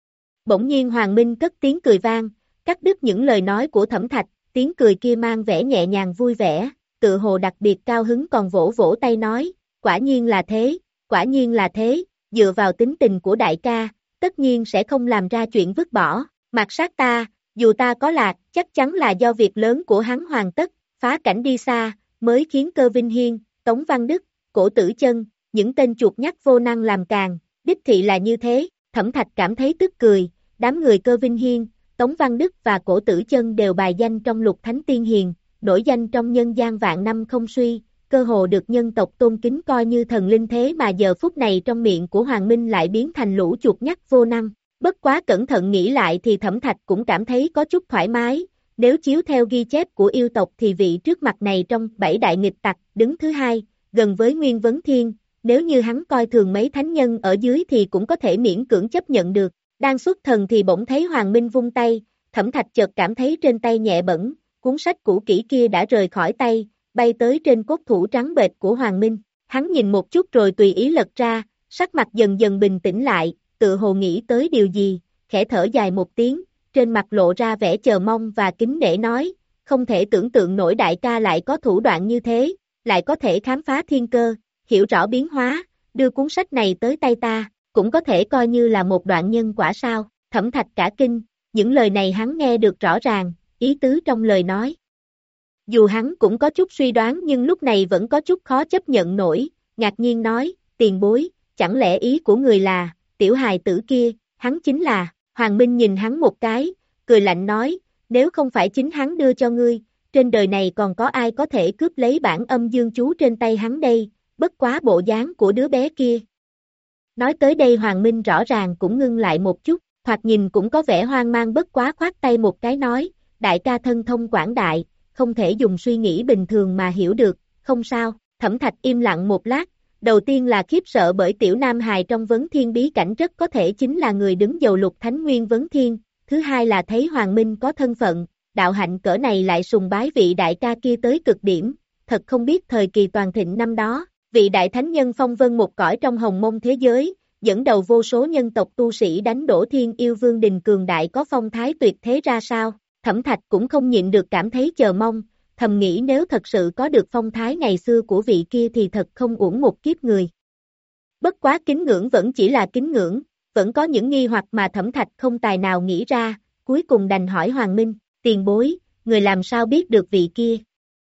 Bỗng nhiên Hoàng Minh cất tiếng cười vang, cắt đứt những lời nói của Thẩm Thạch, tiếng cười kia mang vẻ nhẹ nhàng vui vẻ, tự hồ đặc biệt cao hứng còn vỗ vỗ tay nói, quả nhiên là thế, quả nhiên là thế, dựa vào tính tình của đại ca, tất nhiên sẽ không làm ra chuyện vứt bỏ, mặt sát ta, dù ta có lạc, chắc chắn là do việc lớn của hắn hoàn tất, phá cảnh đi xa, mới khiến Cơ Vinh Hiên, Tống Văn Đức, Cổ Tử Chân, những tên chuột nhắt vô năng làm càng, đích thị là như thế. Thẩm Thạch cảm thấy tức cười, đám người Cơ Vinh Hiên, Tống Văn Đức và Cổ Tử Chân đều bài danh trong Lục Thánh Tiên Hiền, nổi danh trong nhân gian vạn năm không suy, cơ hồ được nhân tộc tôn kính coi như thần linh, thế mà giờ phút này trong miệng của Hoàng Minh lại biến thành lũ chuột nhắt vô năng. Bất quá cẩn thận nghĩ lại thì Thẩm Thạch cũng cảm thấy có chút thoải mái, nếu chiếu theo ghi chép của yêu tộc thì vị trước mặt này trong bảy đại nghịch tặc đứng thứ hai, gần với Nguyên Vấn Thiên, nếu như hắn coi thường mấy thánh nhân ở dưới thì cũng có thể miễn cưỡng chấp nhận được. Đang xuất thần thì bỗng thấy Hoàng Minh vung tay, Thẩm Thạch chợt cảm thấy trên tay nhẹ bẫng, cuốn sách cũ kỹ kia đã rời khỏi tay, bay tới trên cốt thủ trắng bệch của Hoàng Minh. Hắn nhìn một chút rồi tùy ý lật ra, sắc mặt dần dần bình tĩnh lại, tự hồ nghĩ tới điều gì, khẽ thở dài một tiếng, trên mặt lộ ra vẻ chờ mong và kính nể nói, không thể tưởng tượng nổi đại ca lại có thủ đoạn như thế, lại có thể khám phá thiên cơ, hiểu rõ biến hóa, đưa cuốn sách này tới tay ta, cũng có thể coi như là một đoạn nhân quả sao. Thẩm Thạch cả kinh, những lời này hắn nghe được rõ ràng, ý tứ trong lời nói. Dù hắn cũng có chút suy đoán nhưng lúc này vẫn có chút khó chấp nhận nổi, ngạc nhiên nói, tiền bối, chẳng lẽ ý của người là, tiểu hài tử kia, hắn chính là. Hoàng Minh nhìn hắn một cái, cười lạnh nói, nếu không phải chính hắn đưa cho ngươi, trên đời này còn có ai có thể cướp lấy bản âm dương chú trên tay hắn đây, bất quá bộ dáng của đứa bé kia. Nói tới đây Hoàng Minh rõ ràng cũng ngưng lại một chút, thoạt nhìn cũng có vẻ hoang mang, bất quá khoát tay một cái nói, đại ca thân thông quảng đại, không thể dùng suy nghĩ bình thường mà hiểu được, không sao. Thẩm Thạch im lặng một lát, đầu tiên là khiếp sợ bởi tiểu nam hài trong Vấn Thiên bí cảnh rất có thể chính là người đứng đầu Lục Thánh Nguyên Vấn Thiên, thứ hai là thấy Hoàng Minh có thân phận, đạo hạnh cỡ này lại sùng bái vị đại ca kia tới cực điểm, thật không biết thời kỳ toàn thịnh năm đó, vị đại thánh nhân phong vân một cõi trong hồng mông thế giới, dẫn đầu vô số nhân tộc tu sĩ đánh đổ thiên yêu vương đình cường đại có phong thái tuyệt thế ra sao. Thẩm Thạch cũng không nhịn được cảm thấy chờ mong, thầm nghĩ nếu thật sự có được phong thái ngày xưa của vị kia thì thật không uổng một kiếp người. Bất quá kính ngưỡng vẫn chỉ là kính ngưỡng, vẫn có những nghi hoặc mà Thẩm Thạch không tài nào nghĩ ra, cuối cùng đành hỏi Hoàng Minh, tiền bối, người làm sao biết được vị kia?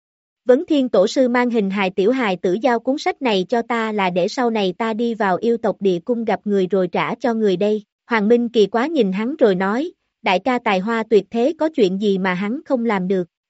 Vấn Thiên Tổ Sư mang hình hài tiểu hài tử giao cuốn sách này cho ta là để sau này ta đi vào yêu tộc địa cung gặp người rồi trả cho người đây. Hoàng Minh kỳ quá nhìn hắn rồi nói, đại ca tài hoa tuyệt thế có chuyện gì mà hắn không làm được. Thẩm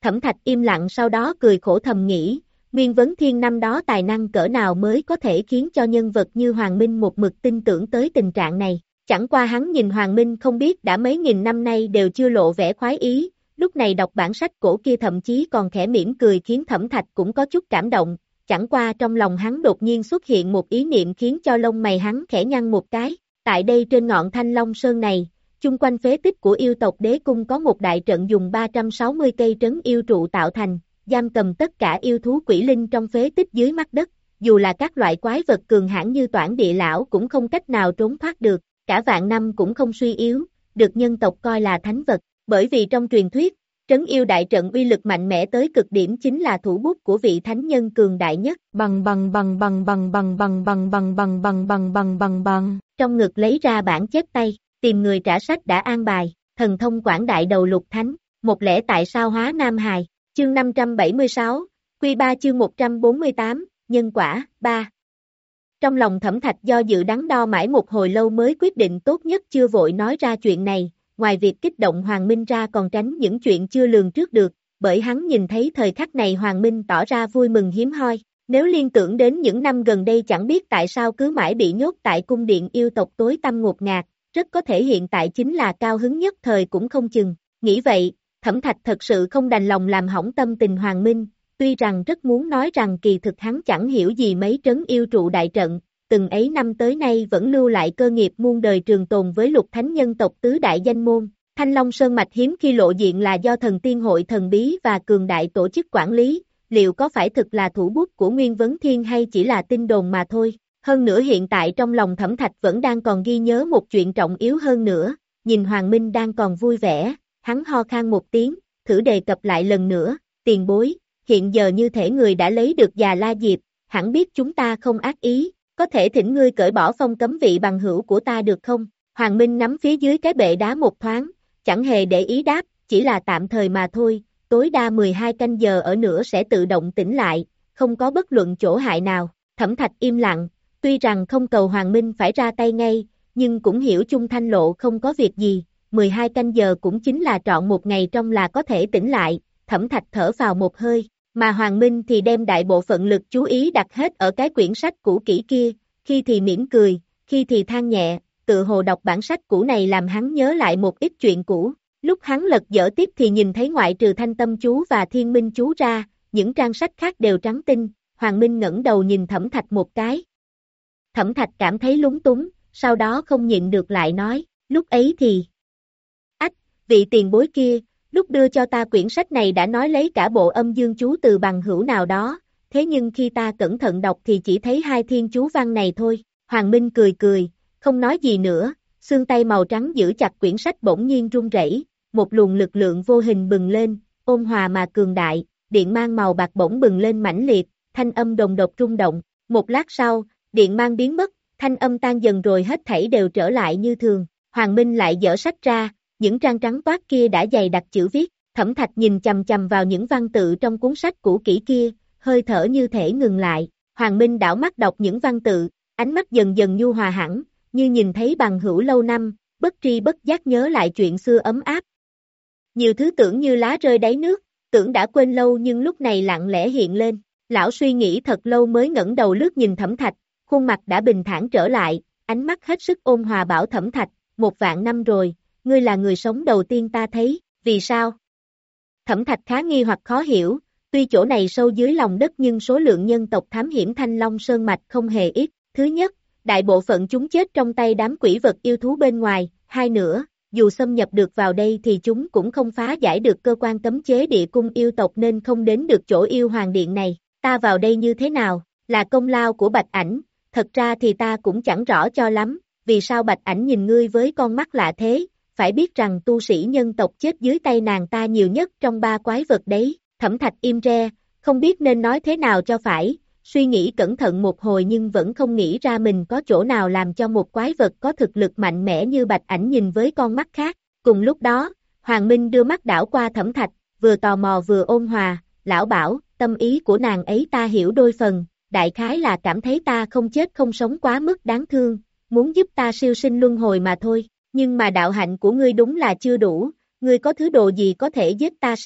Thẩm Thạch im lặng sau đó cười khổ thầm nghĩ, Nguyên Vấn Thiên năm đó tài năng cỡ nào mới có thể khiến cho nhân vật như Hoàng Minh một mực tin tưởng tới tình trạng này. Chẳng qua hắn nhìn Hoàng Minh không biết đã mấy nghìn năm nay đều chưa lộ vẻ khoái ý, lúc này đọc bản sách cổ kia thậm chí còn khẽ mỉm cười khiến Thẩm Thạch cũng có chút cảm động, chẳng qua trong lòng hắn đột nhiên xuất hiện một ý niệm khiến cho lông mày hắn khẽ nhăn một cái, tại đây trên ngọn Thanh Long Sơn này, chung quanh phế tích của yêu tộc Đế Cung có một đại trận dùng ba trăm sáu mươi cây trấn yêu trụ tạo thành, giam cầm tất cả yêu thú quỷ linh trong phế tích dưới mặt đất, dù là các loại quái vật cường hãn như Toản Địa Lão cũng không cách nào trốn thoát được, cả vạn năm cũng không suy yếu, được nhân tộc coi là thánh vật, bởi vì trong truyền thuyết, trấn yêu đại trận uy lực mạnh mẽ tới cực điểm chính là thủ bút của vị thánh nhân cường đại nhất. Bằng bằng bằng bằng bằng bằng bằng bằng bằng bằng bằng bằng bằng bằng bằng. Trong ngực lấy ra bản chép tay, tìm người trả sách đã an bài, thần thông quảng đại đầu lục thánh, một lẽ tại sao hóa Nam Hài, chương năm trăm bảy mươi sáu, quy ba chương một trăm bốn mươi tám, nhân quả, ba. Trong lòng Thẩm Thạch do dự đắn đo mãi một hồi lâu mới quyết định tốt nhất chưa vội nói ra chuyện này, ngoài việc kích động Hoàng Minh ra còn tránh những chuyện chưa lường trước được, bởi hắn nhìn thấy thời khắc này Hoàng Minh tỏ ra vui mừng hiếm hoi, nếu liên tưởng đến những năm gần đây chẳng biết tại sao cứ mãi bị nhốt tại cung điện yêu tộc tối tăm ngột ngạt, rất có thể hiện tại chính là cao hứng nhất thời cũng không chừng, nghĩ vậy, Thẩm Thạch thật sự không đành lòng làm hỏng tâm tình Hoàng Minh, tuy rằng rất muốn nói rằng kỳ thực hắn chẳng hiểu gì mấy trấn yêu trụ đại trận, từng ấy năm tới nay vẫn lưu lại cơ nghiệp muôn đời trường tồn với lục thánh nhân tộc tứ đại danh môn. Thanh Long Sơn Mạch hiếm khi lộ diện là do thần tiên hội thần bí và cường đại tổ chức quản lý, liệu có phải thực là thủ bút của Nguyên Vấn Thiên hay chỉ là tin đồn mà thôi. Hơn nữa hiện tại trong lòng Thẩm Thạch vẫn đang còn ghi nhớ một chuyện trọng yếu hơn nữa, nhìn Hoàng Minh đang còn vui vẻ, hắn ho khan một tiếng, thử đề cập lại lần nữa, tiền bối, hiện giờ như thể người đã lấy được Già La Diệp, hẳn biết chúng ta không ác ý, có thể thỉnh ngươi cởi bỏ phong cấm vị bằng hữu của ta được không? Hoàng Minh nắm phía dưới cái bệ đá một thoáng, chẳng hề để ý đáp, chỉ là tạm thời mà thôi, tối đa mười hai canh giờ ở nữa sẽ tự động tỉnh lại, không có bất luận chỗ hại nào. Thẩm Thạch im lặng, tuy rằng không cầu Hoàng Minh phải ra tay ngay, nhưng cũng hiểu chung Thanh Lộ không có việc gì, mười hai canh giờ cũng chính là trọn một ngày trong là có thể tỉnh lại, Thẩm Thạch thở vào một hơi, mà Hoàng Minh thì đem đại bộ phận lực chú ý đặt hết ở cái quyển sách cũ kỹ kia, khi thì mỉm cười, khi thì than nhẹ, tự hồ đọc bản sách cũ này làm hắn nhớ lại một ít chuyện cũ, lúc hắn lật dở tiếp thì nhìn thấy ngoại trừ Thanh Tâm chú và Thiên Minh chú ra, những trang sách khác đều trắng tinh, Hoàng Minh ngẩng đầu nhìn Thẩm Thạch một cái. Thẩm Thạch cảm thấy lúng túng, sau đó không nhịn được lại nói, lúc ấy thì... Ách, vị tiền bối kia, lúc đưa cho ta quyển sách này đã nói lấy cả bộ âm dương chú từ bằng hữu nào đó, thế nhưng khi ta cẩn thận đọc thì chỉ thấy hai thiên chú văn này thôi. Hoàng Minh cười cười, không nói gì nữa, xương tay màu trắng giữ chặt quyển sách bỗng nhiên run rẩy, một luồng lực lượng vô hình bừng lên, ôn hòa mà cường đại, điện mang màu bạc bỗng bừng lên mãnh liệt, thanh âm đồng độc rung động, một lát sau, điện mang biến mất, thanh âm tan dần rồi hết thảy đều trở lại như thường. Hoàng Minh lại dở sách ra, những trang trắng toát kia đã dày đặc chữ viết, Thẩm Thạch nhìn chằm chằm vào những văn tự trong cuốn sách cũ kỹ kia, hơi thở như thể ngừng lại, Hoàng Minh đảo mắt đọc những văn tự, ánh mắt dần dần nhu hòa hẳn, như nhìn thấy bằng hữu lâu năm, bất tri bất giác nhớ lại chuyện xưa ấm áp. Nhiều thứ tưởng như lá rơi đáy nước, tưởng đã quên lâu nhưng lúc này lặng lẽ hiện lên, lão suy nghĩ thật lâu mới ngẩng đầu lướt nhìn Thẩm Thạch, khuôn mặt đã bình thản trở lại, ánh mắt hết sức ôn hòa bảo Thẩm Thạch, một vạn năm rồi, ngươi là người sống đầu tiên ta thấy, vì sao? Thẩm Thạch khá nghi hoặc khó hiểu, tuy chỗ này sâu dưới lòng đất nhưng số lượng nhân tộc thám hiểm Thanh Long Sơn Mạch không hề ít, thứ nhất, đại bộ phận chúng chết trong tay đám quỷ vật yêu thú bên ngoài, hai nữa, dù xâm nhập được vào đây thì chúng cũng không phá giải được cơ quan cấm chế địa cung yêu tộc nên không đến được chỗ yêu hoàng điện này, ta vào đây như thế nào, là công lao của Bạch Ảnh, thật ra thì ta cũng chẳng rõ cho lắm, vì sao Bạch Ảnh nhìn ngươi với con mắt lạ thế, phải biết rằng tu sĩ nhân tộc chết dưới tay nàng ta nhiều nhất trong ba quái vật đấy. Thẩm Thạch im re, không biết nên nói thế nào cho phải, suy nghĩ cẩn thận một hồi nhưng vẫn không nghĩ ra mình có chỗ nào làm cho một quái vật có thực lực mạnh mẽ như Bạch Ảnh nhìn với con mắt khác. Cùng lúc đó, Hoàng Minh đưa mắt đảo qua Thẩm Thạch, vừa tò mò vừa ôn hòa, lão bảo, tâm ý của nàng ấy ta hiểu đôi phần, đại khái là cảm thấy ta không chết không sống quá mức đáng thương, muốn giúp ta siêu sinh luân hồi mà thôi, nhưng mà đạo hạnh của ngươi đúng là chưa đủ, ngươi có thứ đồ gì có thể giết ta sao?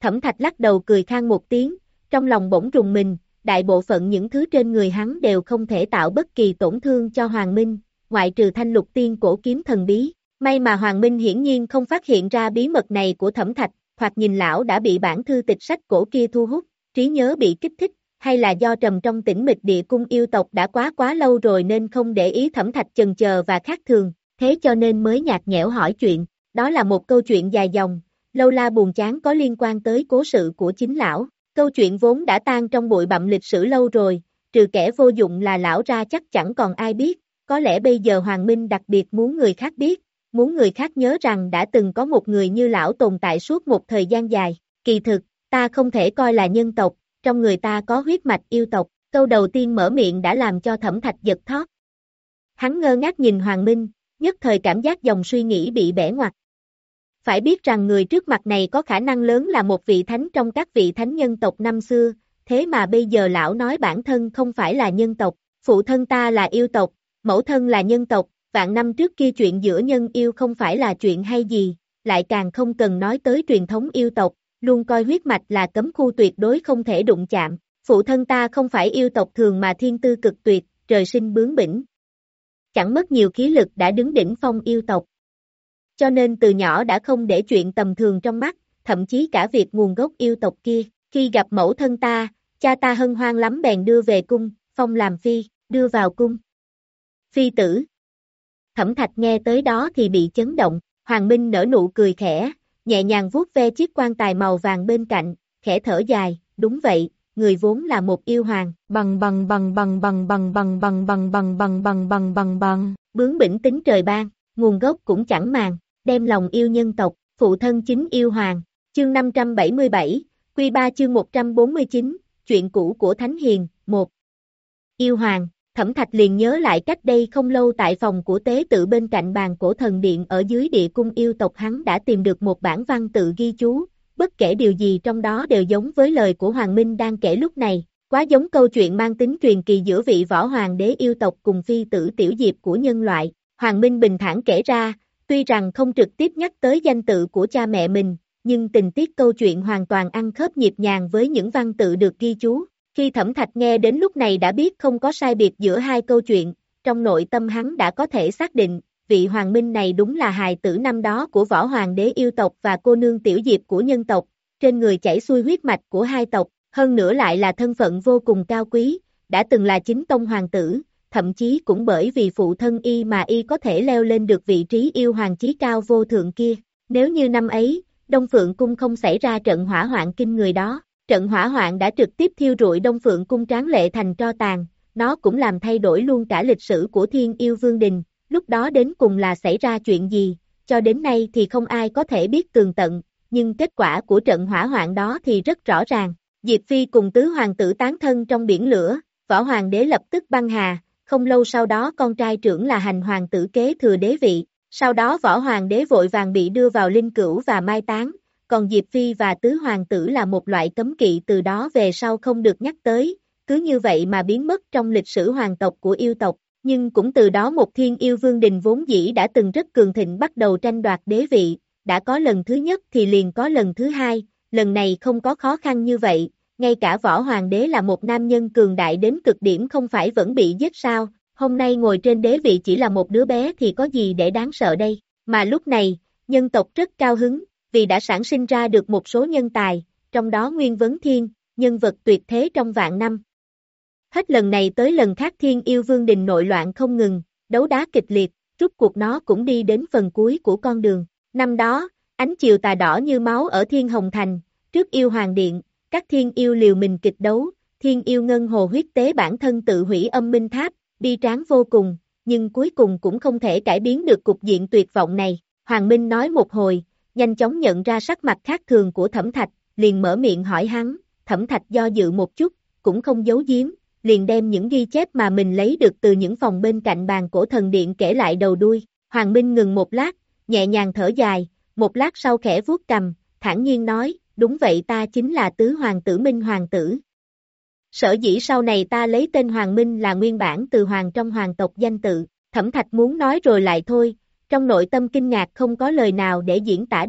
Thẩm Thạch lắc đầu cười khan một tiếng, trong lòng bỗng rùng mình, đại bộ phận những thứ trên người hắn đều không thể tạo bất kỳ tổn thương cho Hoàng Minh, ngoại trừ thanh lục tiên cổ kiếm thần bí. May mà Hoàng Minh hiển nhiên không phát hiện ra bí mật này của Thẩm Thạch, hoặc nhìn lão đã bị bản thư tịch sách cổ kia thu hút, trí nhớ bị kích thích, hay là do trầm trong tĩnh mịch địa cung yêu tộc đã quá quá lâu rồi nên không để ý Thẩm Thạch chần chờ và khác thường, thế cho nên mới nhạt nhẽo hỏi chuyện. Đó là một câu chuyện dài dòng, lâu la buồn chán có liên quan tới cố sự của chính lão. Câu chuyện vốn đã tan trong bụi bặm lịch sử lâu rồi, trừ kẻ vô dụng là lão ra chắc chẳng còn ai biết, có lẽ bây giờ Hoàng Minh đặc biệt muốn người khác biết, muốn người khác nhớ rằng đã từng có một người như lão tồn tại suốt một thời gian dài. Kỳ thực, ta không thể coi là nhân tộc, trong người ta có huyết mạch yêu tộc. Câu đầu tiên mở miệng đã làm cho Thẩm Thạch giật thót. Hắn ngơ ngác nhìn Hoàng Minh, nhất thời cảm giác dòng suy nghĩ bị bẻ ngoặt. Phải biết rằng người trước mặt này có khả năng lớn là một vị thánh trong các vị thánh nhân tộc năm xưa, thế mà bây giờ lão nói bản thân không phải là nhân tộc, phụ thân ta là yêu tộc, mẫu thân là nhân tộc, vạn năm trước kia chuyện giữa nhân yêu không phải là chuyện hay gì, lại càng không cần nói tới truyền thống yêu tộc, luôn coi huyết mạch là cấm khu tuyệt đối không thể đụng chạm, phụ thân ta không phải yêu tộc thường mà thiên tư cực tuyệt, trời sinh bướng bỉnh. Chẳng mất nhiều khí lực đã đứng đỉnh phong yêu tộc. Cho nên từ nhỏ đã không để chuyện tầm thường trong mắt, thậm chí cả việc nguồn gốc yêu tộc kia, khi gặp mẫu thân ta, cha ta hân hoan lắm bèn đưa về cung, phong làm phi, đưa vào cung. Phi tử. Thẩm Thạch nghe tới đó thì bị chấn động, Hoàng Minh nở nụ cười khẽ, nhẹ nhàng vuốt ve chiếc quan tài màu vàng bên cạnh, khẽ thở dài, đúng vậy, người vốn là một yêu hoàng, bằng bằng bằng bằng bằng bằng bằng bằng bằng bằng bằng bằng bằng bằng bằng, bướng bỉnh tính trời ban, nguồn gốc cũng chẳng màng, đem lòng yêu nhân tộc, phụ thân chính yêu hoàng. Chương năm trăm bảy mươi bảy, Quy ba chương một trăm bốn mươi chín, chuyện cũ của Thánh Hiền, một. Yêu hoàng, Thẩm Thạch liền nhớ lại cách đây không lâu tại phòng của tế tự bên cạnh bàn cổ thần điện ở dưới địa cung yêu tộc hắn đã tìm được một bản văn tự ghi chú, bất kể điều gì trong đó đều giống với lời của Hoàng Minh đang kể lúc này, quá giống câu chuyện mang tính truyền kỳ giữa vị võ hoàng đế yêu tộc cùng phi tử Tiểu Diệp của nhân loại. Hoàng Minh bình thản kể ra, tuy rằng không trực tiếp nhắc tới danh tự của cha mẹ mình, nhưng tình tiết câu chuyện hoàn toàn ăn khớp nhịp nhàng với những văn tự được ghi chú. Khi Thẩm Thạch nghe đến lúc này đã biết không có sai biệt giữa hai câu chuyện, trong nội tâm hắn đã có thể xác định, vị Hoàng Minh này đúng là hài tử năm đó của võ hoàng đế yêu tộc và cô nương Tiểu Diệp của nhân tộc, trên người chảy xuôi huyết mạch của hai tộc, hơn nữa lại là thân phận vô cùng cao quý, đã từng là chính tông hoàng tử, thậm chí cũng bởi vì phụ thân y mà y có thể leo lên được vị trí yêu hoàng chí cao vô thượng kia. Nếu như năm ấy, Đông Phượng Cung không xảy ra trận hỏa hoạn kinh người đó, trận hỏa hoạn đã trực tiếp thiêu rụi Đông Phượng Cung tráng lệ thành tro tàn, nó cũng làm thay đổi luôn cả lịch sử của Thiên Yêu Vương Đình, lúc đó đến cùng là xảy ra chuyện gì, cho đến nay thì không ai có thể biết tường tận, nhưng kết quả của trận hỏa hoạn đó thì rất rõ ràng. Diệp Phi cùng tứ hoàng tử tán thân trong biển lửa, võ hoàng đế lập tức băng hà, không lâu sau đó con trai trưởng là hành hoàng tử kế thừa đế vị, sau đó võ hoàng đế vội vàng bị đưa vào linh cữu và mai táng, còn Diệp Phi và tứ hoàng tử là một loại cấm kỵ từ đó về sau không được nhắc tới, cứ như vậy mà biến mất trong lịch sử hoàng tộc của yêu tộc, nhưng cũng từ đó một Thiên Yêu Vương Đình vốn dĩ đã từng rất cường thịnh bắt đầu tranh đoạt đế vị, đã có lần thứ nhất thì liền có lần thứ hai, lần này không có khó khăn như vậy. Ngay cả võ hoàng đế là một nam nhân cường đại đến cực điểm không phải vẫn bị giết sao, hôm nay ngồi trên đế vị chỉ là một đứa bé thì có gì để đáng sợ đây, mà lúc này, nhân tộc rất cao hứng, vì đã sản sinh ra được một số nhân tài, trong đó Nguyên Vấn Thiên, nhân vật tuyệt thế trong vạn năm. Hết lần này tới lần khác Thiên Yêu Vương Đình nội loạn không ngừng, đấu đá kịch liệt, rút cuộc nó cũng đi đến phần cuối của con đường. Năm đó, ánh chiều tà đỏ như máu ở Thiên Hồng Thành, trước Yêu Hoàng Điện, các thiên yêu liều mình kịch đấu, thiên yêu ngân hồ huyết tế bản thân tự hủy âm minh tháp, bi tráng vô cùng, nhưng cuối cùng cũng không thể cải biến được cục diện tuyệt vọng này. Hoàng Minh nói một hồi, nhanh chóng nhận ra sắc mặt khác thường của Thẩm Thạch, liền mở miệng hỏi hắn, Thẩm Thạch do dự một chút, cũng không giấu giếm, liền đem những ghi chép mà mình lấy được từ những phòng bên cạnh bàn cổ thần điện kể lại đầu đuôi. Hoàng Minh ngừng một lát, nhẹ nhàng thở dài, một lát sau khẽ vuốt cằm, thản nhiên nói, đúng vậy ta chính là tứ hoàng tử Minh hoàng tử. Sở dĩ sau này ta lấy tên Hoàng Minh là nguyên bản từ hoàng trong hoàng tộc danh tự. Thẩm Thạch muốn nói rồi lại thôi, trong nội tâm kinh ngạc không có lời nào để diễn tả được,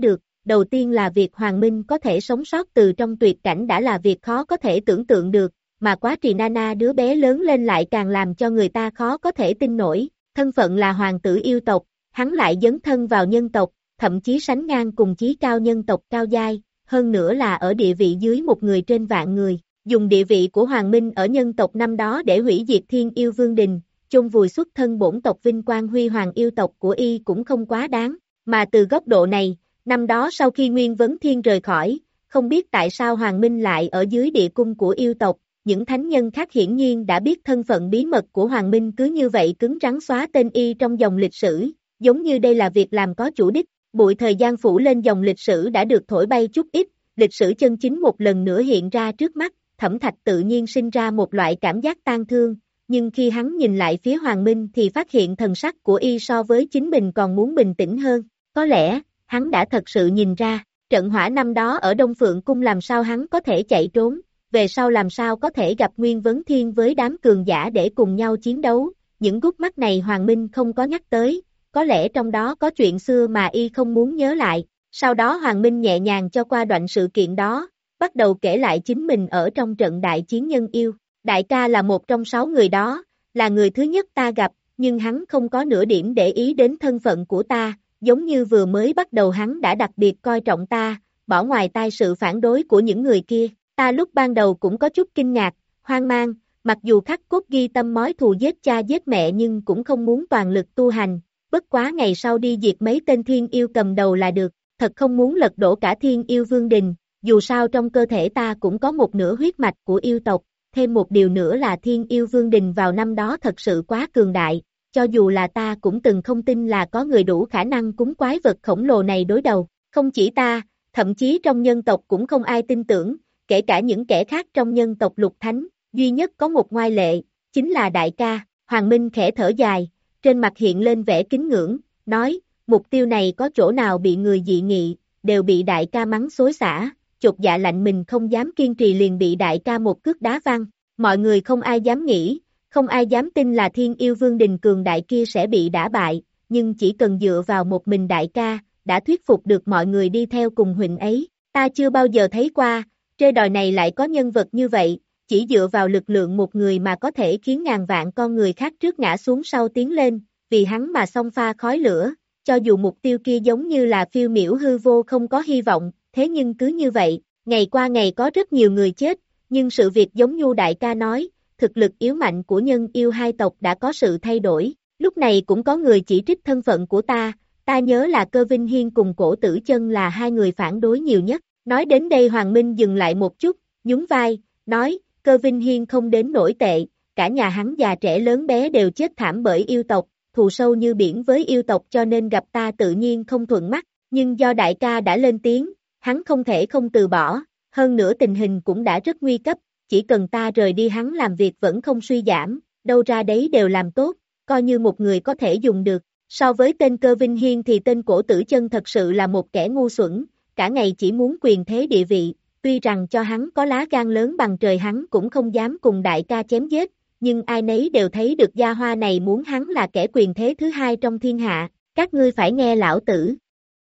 đầu tiên là việc Hoàng Minh có thể sống sót từ trong tuyệt cảnh đã là việc khó có thể tưởng tượng được, mà quá trì Nana đứa bé lớn lên lại càng làm cho người ta khó có thể tin nổi, thân phận là hoàng tử yêu tộc, hắn lại dấn thân vào nhân tộc, thậm chí sánh ngang cùng chí cao nhân tộc cao giai, hơn nữa là ở địa vị dưới một người trên vạn người, dùng địa vị của Hoàng Minh ở nhân tộc năm đó để hủy diệt Thiên Yêu Vương Đình, chôn vùi xuất thân bổn tộc vinh quang huy hoàng yêu tộc của y cũng không quá đáng, mà từ góc độ này, năm đó sau khi Nguyên Vấn Thiên rời khỏi, không biết tại sao Hoàng Minh lại ở dưới địa cung của yêu tộc, những thánh nhân khác hiển nhiên đã biết thân phận bí mật của Hoàng Minh cứ như vậy cứng rắn xóa tên y trong dòng lịch sử, giống như đây là việc làm có chủ đích, bụi thời gian phủ lên dòng lịch sử đã được thổi bay chút ít, lịch sử chân chính một lần nữa hiện ra trước mắt, Thẩm Thạch tự nhiên sinh ra một loại cảm giác tang thương, nhưng khi hắn nhìn lại phía Hoàng Minh thì phát hiện thần sắc của y so với chính mình còn muốn bình tĩnh hơn, có lẽ, hắn đã thật sự nhìn ra, trận hỏa năm đó ở Đông Phượng Cung làm sao hắn có thể chạy trốn, về sau làm sao có thể gặp Nguyên Vấn Thiên với đám cường giả để cùng nhau chiến đấu, những gút mắt này Hoàng Minh không có nhắc tới, có lẽ trong đó có chuyện xưa mà y không muốn nhớ lại, sau đó Hoàng Minh nhẹ nhàng cho qua đoạn sự kiện đó, bắt đầu kể lại chính mình ở trong trận đại chiến nhân yêu, đại ca là một trong sáu người đó, là người thứ nhất ta gặp, nhưng hắn không có nửa điểm để ý đến thân phận của ta, giống như vừa mới bắt đầu hắn đã đặc biệt coi trọng ta, bỏ ngoài tai sự phản đối của những người kia, ta lúc ban đầu cũng có chút kinh ngạc, hoang mang, mặc dù khắc cốt ghi tâm mối thù giết cha giết mẹ nhưng cũng không muốn toàn lực tu hành, bất quá ngày sau đi diệt mấy tên thiên yêu cầm đầu là được, thật không muốn lật đổ cả Thiên Yêu Vương Đình, dù sao trong cơ thể ta cũng có một nửa huyết mạch của yêu tộc, thêm một điều nữa là Thiên Yêu Vương Đình vào năm đó thật sự quá cường đại, cho dù là ta cũng từng không tin là có người đủ khả năng cúng quái vật khổng lồ này đối đầu, không chỉ ta, thậm chí trong nhân tộc cũng không ai tin tưởng, kể cả những kẻ khác trong nhân tộc Lục Thánh, duy nhất có một ngoại lệ, chính là đại ca, Hoàng Minh khẽ thở dài, trên mặt hiện lên vẻ kính ngưỡng, nói, mục tiêu này có chỗ nào bị người dị nghị, đều bị đại ca mắng xối xả, chột dạ lạnh mình không dám kiên trì liền bị đại ca một cước đá văng, mọi người không ai dám nghĩ, không ai dám tin là Thiên Yêu Vương Đình cường đại kia sẽ bị đả bại, nhưng chỉ cần dựa vào một mình đại ca, đã thuyết phục được mọi người đi theo cùng huynh ấy, ta chưa bao giờ thấy qua, trên đời này lại có nhân vật như vậy, chỉ dựa vào lực lượng một người mà có thể khiến ngàn vạn con người khác trước ngã xuống sau tiến lên, vì hắn mà xông pha khói lửa, cho dù mục tiêu kia giống như là phiêu miểu hư vô không có hy vọng, thế nhưng cứ như vậy, ngày qua ngày có rất nhiều người chết, nhưng sự việc giống như đại ca nói, thực lực yếu mạnh của nhân yêu hai tộc đã có sự thay đổi, lúc này cũng có người chỉ trích thân phận của ta, ta nhớ là Cơ Vinh Hiên cùng Cổ Tử Chân là hai người phản đối nhiều nhất, nói đến đây Hoàng Minh dừng lại một chút, nhún vai, nói, Cơ Vinh Hiên không đến nổi tệ, cả nhà hắn già trẻ lớn bé đều chết thảm bởi yêu tộc, thù sâu như biển với yêu tộc cho nên gặp ta tự nhiên không thuận mắt, nhưng do đại ca đã lên tiếng, hắn không thể không từ bỏ, hơn nữa tình hình cũng đã rất nguy cấp, chỉ cần ta rời đi hắn làm việc vẫn không suy giảm, đâu ra đấy đều làm tốt, coi như một người có thể dùng được, so với tên Cơ Vinh Hiên thì tên Cổ Tử Chân thật sự là một kẻ ngu xuẩn, cả ngày chỉ muốn quyền thế địa vị, tuy rằng cho hắn có lá gan lớn bằng trời hắn cũng không dám cùng đại ca chém giết, nhưng ai nấy đều thấy được gia hoa này muốn hắn là kẻ quyền thế thứ hai trong thiên hạ, các ngươi phải nghe lão tử.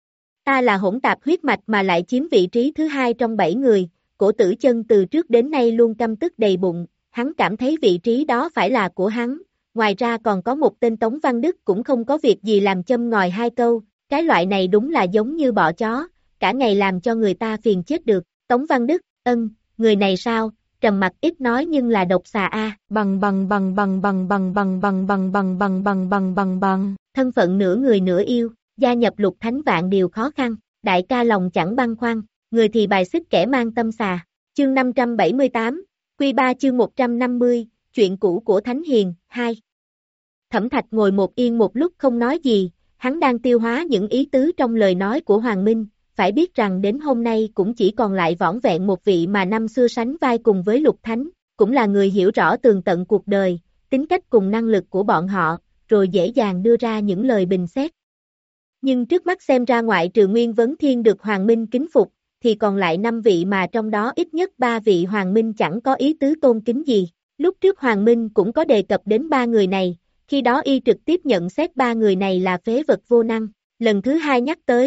Ta là hỗn tạp huyết mạch mà lại chiếm vị trí thứ hai trong bảy người, Cổ Tử Chân từ trước đến nay luôn căm tức đầy bụng, hắn cảm thấy vị trí đó phải là của hắn, ngoài ra còn có một tên Tống Văn Đức cũng không có việc gì làm châm ngòi hai câu, cái loại này đúng là giống như bọ chó, cả ngày làm cho người ta phiền chết được, Tống Văn Đức, ân, người này sao, trầm mặc ít nói nhưng là độc xà a, bằng bằng bằng bằng bằng bằng bằng bằng bằng bằng bằng bằng bằng bằng bằng, thân phận nửa người nửa yêu, gia nhập Lục Thánh vạn điều khó khăn, đại ca lòng chẳng băn khoăn, người thì bài xích kẻ mang tâm xà, chương năm trăm bảy mươi tám, Quy ba chương một trăm năm mươi, chuyện cũ của Thánh Hiền, hai. Thẩm Thạch ngồi một yên một lúc không nói gì, hắn đang tiêu hóa những ý tứ trong lời nói của Hoàng Minh, phải biết rằng đến hôm nay cũng chỉ còn lại vỏn vẹn một vị mà năm xưa sánh vai cùng với Lục Thánh, cũng là người hiểu rõ tường tận cuộc đời, tính cách cùng năng lực của bọn họ, rồi dễ dàng đưa ra những lời bình xét. Nhưng trước mắt xem ra ngoại trừ Nguyên Vấn Thiên được Hoàng Minh kính phục, thì còn lại năm vị mà trong đó ít nhất ba vị Hoàng Minh chẳng có ý tứ tôn kính gì. Lúc trước Hoàng Minh cũng có đề cập đến ba người này, khi đó y trực tiếp nhận xét ba người này là phế vật vô năng. Lần thứ hai nhắc tới,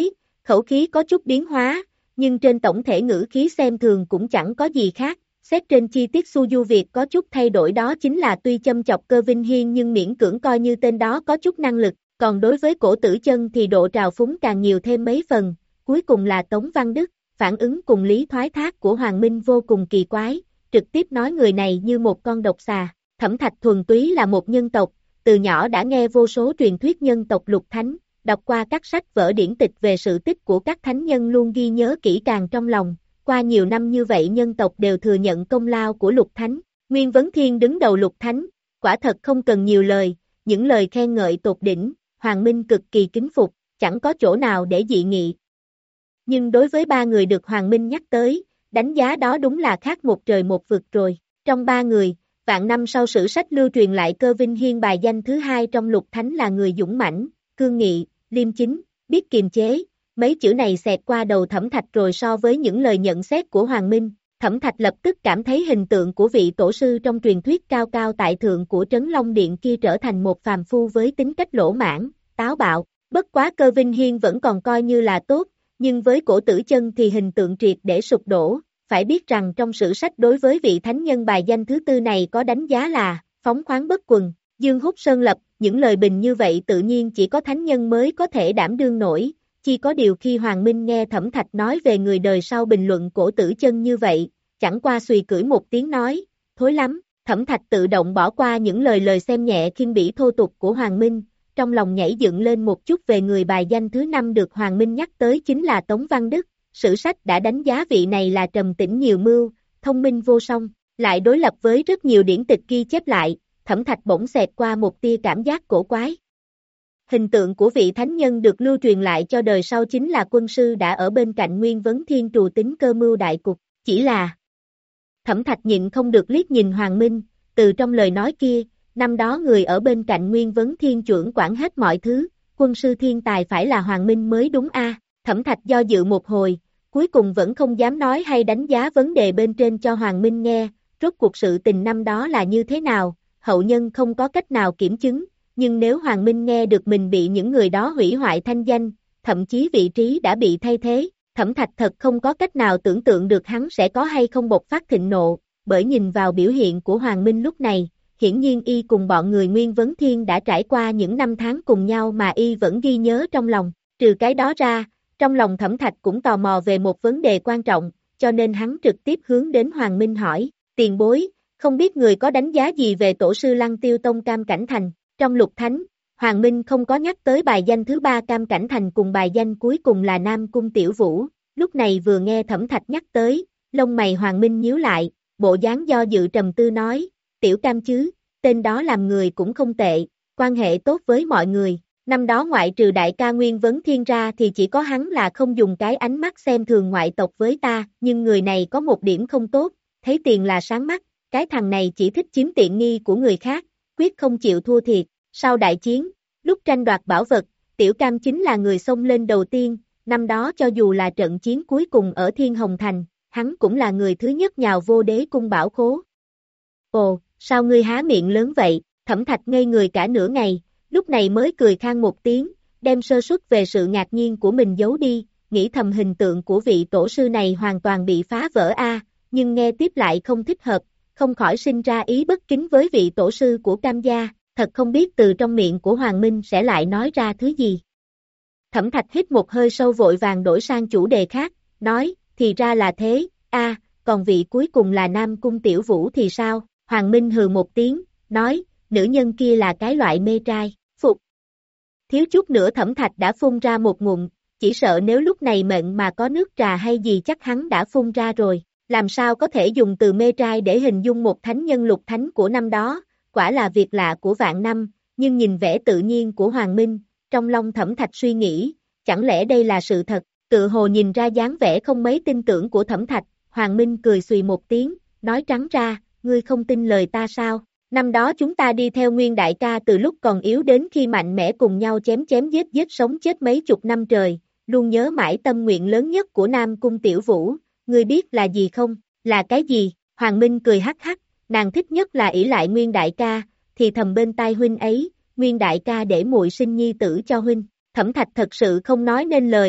khẩu khí có chút biến hóa, nhưng trên tổng thể ngữ khí xem thường cũng chẳng có gì khác. Xét trên chi tiết Su Du việc có chút thay đổi đó chính là tuy châm chọc Cơ Vinh Hiên nhưng miễn cưỡng coi như tên đó có chút năng lực, còn đối với Cổ Tử Chân thì độ trào phúng càng nhiều thêm mấy phần, cuối cùng là Tống Văn Đức, phản ứng cùng lý thoái thác của Hoàng Minh vô cùng kỳ quái, trực tiếp nói người này như một con độc xà. Thẩm Thạch thuần túy là một nhân tộc, từ nhỏ đã nghe vô số truyền thuyết nhân tộc Lục Thánh, đọc qua các sách vở điển tịch về sự tích của các thánh nhân luôn ghi nhớ kỹ càng trong lòng. Qua nhiều năm như vậy nhân tộc đều thừa nhận công lao của Lục Thánh. Nguyên Vấn Thiên đứng đầu Lục Thánh, quả thật không cần nhiều lời, những lời khen ngợi tột đỉnh, Hoàng Minh cực kỳ kính phục, chẳng có chỗ nào để dị nghị. Nhưng đối với ba người được Hoàng Minh nhắc tới, đánh giá đó đúng là khác một trời một vực rồi. Trong ba người, vạn năm sau sử sách lưu truyền lại Cơ Vinh Hiên bài danh thứ hai trong Lục Thánh là người dũng mãnh, cương nghị, liêm chính, biết kiềm chế. Mấy chữ này xẹt qua đầu Thẩm Thạch rồi so với những lời nhận xét của Hoàng Minh, Thẩm Thạch lập tức cảm thấy hình tượng của vị tổ sư trong truyền thuyết cao cao tại thượng của Trấn Long Điện kia trở thành một phàm phu với tính cách lỗ mãn, táo bạo. Bất quá Cơ Vinh Hiên vẫn còn coi như là tốt, nhưng với Cổ Tử Chân thì hình tượng triệt để sụp đổ. Phải biết rằng trong sử sách đối với vị thánh nhân bài danh thứ tư này có đánh giá là phóng khoáng bất quần, dương hút sơn lập, những lời bình như vậy tự nhiên chỉ có thánh nhân mới có thể đảm đương nổi. Chỉ có điều khi Hoàng Minh nghe Thẩm Thạch nói về người đời sau bình luận Cổ Tử Chân như vậy, chẳng qua xùy cưỡi một tiếng nói, thối lắm, Thẩm Thạch tự động bỏ qua những lời lời xem nhẹ khinh bỉ thô tục của Hoàng Minh, trong lòng nhảy dựng lên một chút về người bài danh thứ năm được Hoàng Minh nhắc tới chính là Tống Văn Đức. Sử sách đã đánh giá vị này là trầm tĩnh nhiều mưu, thông minh vô song, lại đối lập với rất nhiều điển tịch ghi chép lại, Thẩm Thạch bỗng xẹt qua một tia cảm giác cổ quái. Hình tượng của vị thánh nhân được lưu truyền lại cho đời sau chính là quân sư đã ở bên cạnh Nguyên Vấn Thiên trù tính cơ mưu đại cục, chỉ là Thẩm Thạch nhịn không được liếc nhìn Hoàng Minh, từ trong lời nói kia, năm đó người ở bên cạnh Nguyên Vấn Thiên trưởng quản hết mọi thứ, quân sư thiên tài phải là Hoàng Minh mới đúng a. Thẩm Thạch do dự một hồi, cuối cùng vẫn không dám nói hay đánh giá vấn đề bên trên cho Hoàng Minh nghe, rốt cuộc sự tình năm đó là như thế nào, hậu nhân không có cách nào kiểm chứng. Nhưng nếu Hoàng Minh nghe được mình bị những người đó hủy hoại thanh danh, thậm chí vị trí đã bị thay thế, Thẩm Thạch thật không có cách nào tưởng tượng được hắn sẽ có hay không bộc phát thịnh nộ, bởi nhìn vào biểu hiện của Hoàng Minh lúc này, hiển nhiên y cùng bọn người Nguyên Vấn Thiên đã trải qua những năm tháng cùng nhau mà y vẫn ghi nhớ trong lòng. Trừ cái đó ra, trong lòng Thẩm Thạch cũng tò mò về một vấn đề quan trọng, cho nên hắn trực tiếp hướng đến Hoàng Minh hỏi, tiền bối, không biết người có đánh giá gì về tổ sư Lăng Tiêu Tông Cam Cảnh Thành? Trong Lục Thánh, Hoàng Minh không có nhắc tới bài danh thứ ba Cam Cảnh Thành cùng bài danh cuối cùng là Nam Cung Tiểu Vũ, lúc này vừa nghe Thẩm Thạch nhắc tới, lông mày Hoàng Minh nhíu lại, bộ dáng do dự trầm tư nói, Tiểu Cam chứ, tên đó làm người cũng không tệ, quan hệ tốt với mọi người, năm đó ngoại trừ đại ca Nguyên Vấn Thiên ra thì chỉ có hắn là không dùng cái ánh mắt xem thường ngoại tộc với ta, nhưng người này có một điểm không tốt, thấy tiền là sáng mắt, cái thằng này chỉ thích chiếm tiện nghi của người khác, quyết không chịu thua thiệt. Sau đại chiến, lúc tranh đoạt bảo vật, Tiểu Cam chính là người xông lên đầu tiên, năm đó cho dù là trận chiến cuối cùng ở Thiên Hồng Thành, hắn cũng là người thứ nhất nhào vô đế cung bảo khố. Ồ, sao ngươi há miệng lớn vậy? Thẩm Thạch ngây người cả nửa ngày, lúc này mới cười khan một tiếng, đem sơ suất về sự ngạc nhiên của mình giấu đi, nghĩ thầm hình tượng của vị tổ sư này hoàn toàn bị phá vỡ a, nhưng nghe tiếp lại không thích hợp, không khỏi sinh ra ý bất kính với vị tổ sư của Cam gia, thật không biết từ trong miệng của Hoàng Minh sẽ lại nói ra thứ gì. Thẩm Thạch hít một hơi sâu vội vàng đổi sang chủ đề khác, nói, thì ra là thế, a, còn vị cuối cùng là Nam Cung Tiểu Vũ thì sao? Hoàng Minh hừ một tiếng, nói, nữ nhân kia là cái loại mê trai, phục. Thiếu chút nữa Thẩm Thạch đã phun ra một ngụm, chỉ sợ nếu lúc này mệnh mà có nước trà hay gì chắc hắn đã phun ra rồi. Làm sao có thể dùng từ mê trai để hình dung một thánh nhân Lục Thánh của năm đó, quả là việc lạ của vạn năm, nhưng nhìn vẻ tự nhiên của Hoàng Minh, trong lòng Thẩm Thạch suy nghĩ, chẳng lẽ đây là sự thật, tự hồ nhìn ra dáng vẻ không mấy tin tưởng của Thẩm Thạch, Hoàng Minh cười xùy một tiếng, nói trắng ra, ngươi không tin lời ta sao, năm đó chúng ta đi theo Nguyên đại ca từ lúc còn yếu đến khi mạnh mẽ cùng nhau chém chém giết giết sống chết mấy chục năm trời, luôn nhớ mãi tâm nguyện lớn nhất của Nam Cung Tiểu Vũ. Ngươi biết là gì không? Là cái gì? Hoàng Minh cười hắc hắc, nàng thích nhất là ỷ lại Nguyên đại ca, thì thầm bên tai huynh ấy, Nguyên đại ca để muội sinh nhi tử cho huynh. Thẩm Thạch thật sự không nói nên lời,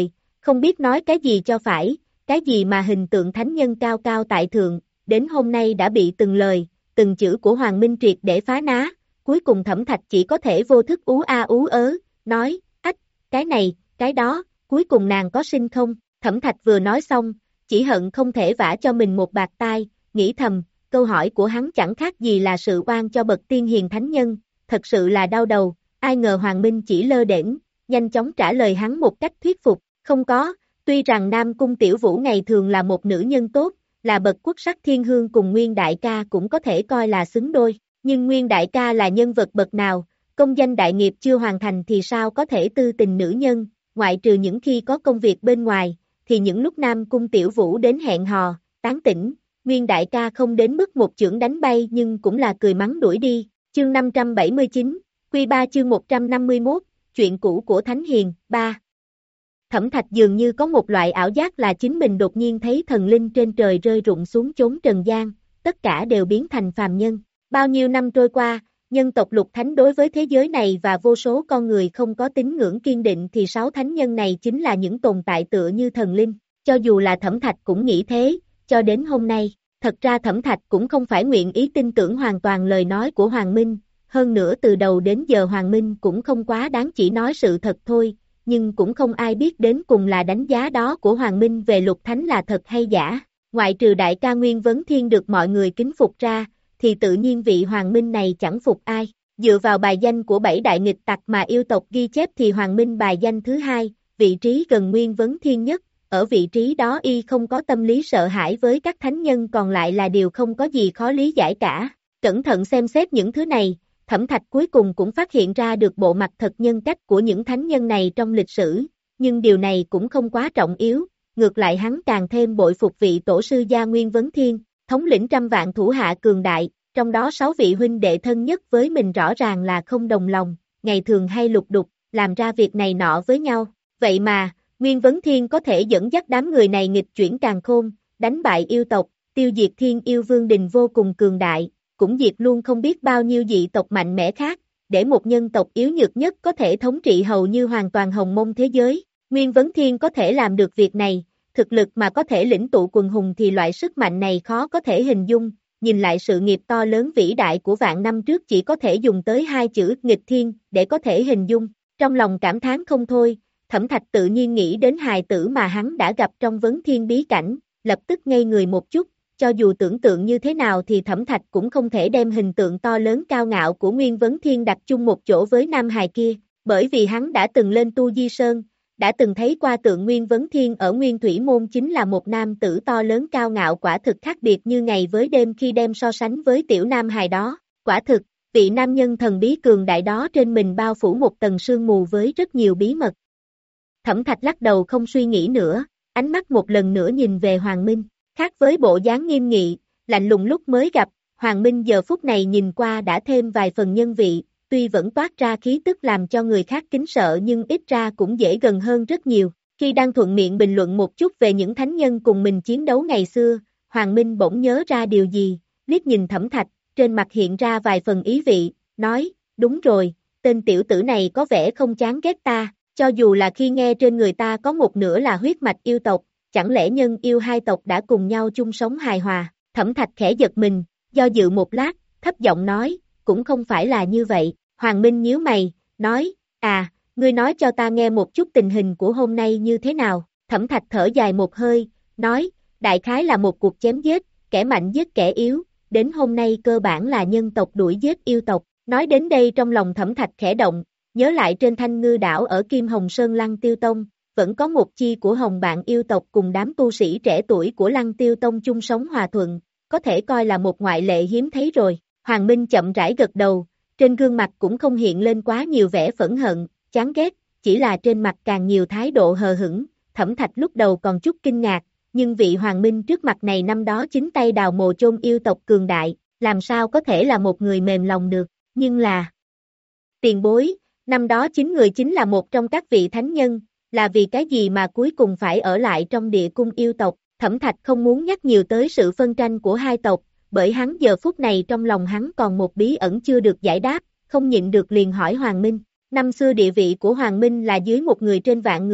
không biết nói cái gì cho phải, cái gì mà hình tượng thánh nhân cao cao tại thượng, đến hôm nay đã bị từng lời, từng chữ của Hoàng Minh triệt để phá ná, cuối cùng Thẩm Thạch chỉ có thể vô thức ú a ú ớ, nói, ách, cái này, cái đó, cuối cùng nàng có sinh không? Thẩm Thạch vừa nói xong, chỉ hận không thể vả cho mình một bạt tai, nghĩ thầm, câu hỏi của hắn chẳng khác gì là sự oan cho bậc tiên hiền thánh nhân, thật sự là đau đầu, ai ngờ Hoàng Minh chỉ lơ đễnh, nhanh chóng trả lời hắn một cách thuyết phục, không có, tuy rằng Nam Cung Tiểu Vũ ngày thường là một nữ nhân tốt, là bậc quốc sắc thiên hương cùng Nguyên Đại ca cũng có thể coi là xứng đôi, nhưng Nguyên Đại ca là nhân vật bậc nào, công danh đại nghiệp chưa hoàn thành thì sao có thể tư tình nữ nhân, ngoại trừ những khi có công việc bên ngoài, thì những lúc Nam Cung Tiểu Vũ đến hẹn hò, tán tỉnh, Nguyên Đại ca không đến mức một chưởng đánh bay nhưng cũng là cười mắng đuổi đi, chương năm trăm bảy mươi chín, Quy ba chương một trăm năm mươi mốt, chuyện cũ của Thánh Hiền, ba. Thẩm Thạch dường như có một loại ảo giác là chính mình đột nhiên thấy thần linh trên trời rơi rụng xuống chốn trần gian, tất cả đều biến thành phàm nhân. Bao nhiêu năm trôi qua, nhân tộc lục thánh đối với thế giới này và vô số con người không có tín ngưỡng kiên định thì sáu thánh nhân này chính là những tồn tại tựa như thần linh. Cho dù là Thẩm Thạch cũng nghĩ thế, cho đến hôm nay, thật ra Thẩm Thạch cũng không phải nguyện ý tin tưởng hoàn toàn lời nói của Hoàng Minh, hơn nữa từ đầu đến giờ Hoàng Minh cũng không quá đáng chỉ nói sự thật thôi, nhưng cũng không ai biết đến cùng là đánh giá đó của Hoàng Minh về lục thánh là thật hay giả, ngoại trừ đại ca Nguyên Vấn Thiên được mọi người kính phục ra, thì tự nhiên vị Hoàng Minh này chẳng phục ai, dựa vào bài danh của bảy đại nghịch tặc mà yêu tộc ghi chép thì Hoàng Minh bài danh thứ hai, vị trí gần Nguyên Vấn Thiên nhất, ở vị trí đó y không có tâm lý sợ hãi với các thánh nhân còn lại là điều không có gì khó lý giải cả, cẩn thận xem xét những thứ này, Thẩm Thạch cuối cùng cũng phát hiện ra được bộ mặt thật nhân cách của những thánh nhân này trong lịch sử, nhưng điều này cũng không quá trọng yếu, ngược lại hắn càng thêm bội phục vị tổ sư gia Nguyên Vấn Thiên, thống lĩnh trăm vạn thủ hạ cường đại, trong đó sáu vị huynh đệ thân nhất với mình rõ ràng là không đồng lòng, ngày thường hay lục đục, làm ra việc này nọ với nhau, vậy mà, Nguyên Vấn Thiên có thể dẫn dắt đám người này nghịch chuyển càn khôn, đánh bại yêu tộc, tiêu diệt thiên yêu vương đình vô cùng cường đại, cũng diệt luôn không biết bao nhiêu dị tộc mạnh mẽ khác, để một nhân tộc yếu nhược nhất có thể thống trị hầu như hoàn toàn hồng mông thế giới. Nguyên Vấn Thiên có thể làm được việc này, thực lực mà có thể lĩnh tụ quần hùng thì loại sức mạnh này khó có thể hình dung, nhìn lại sự nghiệp to lớn vĩ đại của vạn năm trước chỉ có thể dùng tới hai chữ nghịch thiên để có thể hình dung. Trong lòng cảm thán không thôi, Thẩm Thạch tự nhiên nghĩ đến hài tử mà hắn đã gặp trong Vấn Thiên bí cảnh, lập tức ngây người một chút. Cho dù tưởng tượng như thế nào thì Thẩm Thạch cũng không thể đem hình tượng to lớn cao ngạo của Nguyên Vấn Thiên đặt chung một chỗ với nam hài kia, bởi vì hắn đã từng lên Tu Di Sơn, đã từng thấy qua tượng Nguyên Vấn Thiên ở Nguyên Thủy Môn chính là một nam tử to lớn cao ngạo quả thực khác biệt như ngày với đêm khi đem so sánh với tiểu nam hài đó, quả thực, vị nam nhân thần bí cường đại đó trên mình bao phủ một tầng sương mù với rất nhiều bí mật. Thẩm Thạch lắc đầu không suy nghĩ nữa, ánh mắt một lần nữa nhìn về Hoàng Minh. Khác với bộ dáng nghiêm nghị, lạnh lùng lúc mới gặp, Hoàng Minh giờ phút này nhìn qua đã thêm vài phần nhân vị, tuy vẫn toát ra khí tức làm cho người khác kính sợ nhưng ít ra cũng dễ gần hơn rất nhiều. Khi đang thuận miệng bình luận một chút về những thánh nhân cùng mình chiến đấu ngày xưa, Hoàng Minh bỗng nhớ ra điều gì, liếc nhìn Thẩm Thạch, trên mặt hiện ra vài phần ý vị, nói, đúng rồi, tên tiểu tử này có vẻ không chán ghét ta, cho dù là khi nghe trên người ta có một nửa là huyết mạch yêu tộc. Chẳng lẽ nhân yêu hai tộc đã cùng nhau chung sống hài hòa, Thẩm Thạch khẽ giật mình, do dự một lát, thấp giọng nói, cũng không phải là như vậy, Hoàng Minh nhíu mày, nói, à, ngươi nói cho ta nghe một chút tình hình của hôm nay như thế nào, Thẩm Thạch thở dài một hơi, nói, đại khái là một cuộc chém giết, kẻ mạnh giết kẻ yếu, đến hôm nay cơ bản là nhân tộc đuổi giết yêu tộc, nói đến đây trong lòng Thẩm Thạch khẽ động, nhớ lại trên Thanh Ngư đảo ở Kim Hồng Sơn Lăng Tiêu Tông, vẫn có một chi của hồng bạn yêu tộc cùng đám tu sĩ trẻ tuổi của Lăng Tiêu Tông chung sống hòa thuận, có thể coi là một ngoại lệ hiếm thấy rồi. Hoàng Minh chậm rãi gật đầu, trên gương mặt cũng không hiện lên quá nhiều vẻ phẫn hận, chán ghét, chỉ là trên mặt càng nhiều thái độ hờ hững. Thẩm Thạch lúc đầu còn chút kinh ngạc, nhưng vị Hoàng Minh trước mặt này năm đó chính tay đào mồ chôn yêu tộc cường đại, làm sao có thể là một người mềm lòng được, nhưng là tiền bối, năm đó chính người chính là một trong các vị thánh nhân. Là vì cái gì mà cuối cùng phải ở lại trong địa cung yêu tộc, Thẩm Thạch không muốn nhắc nhiều tới sự phân tranh của hai tộc, bởi hắn giờ phút này trong lòng hắn còn một bí ẩn chưa được giải đáp, không nhịn được liền hỏi Hoàng Minh, năm xưa địa vị của Hoàng Minh là dưới một người trên vạn người,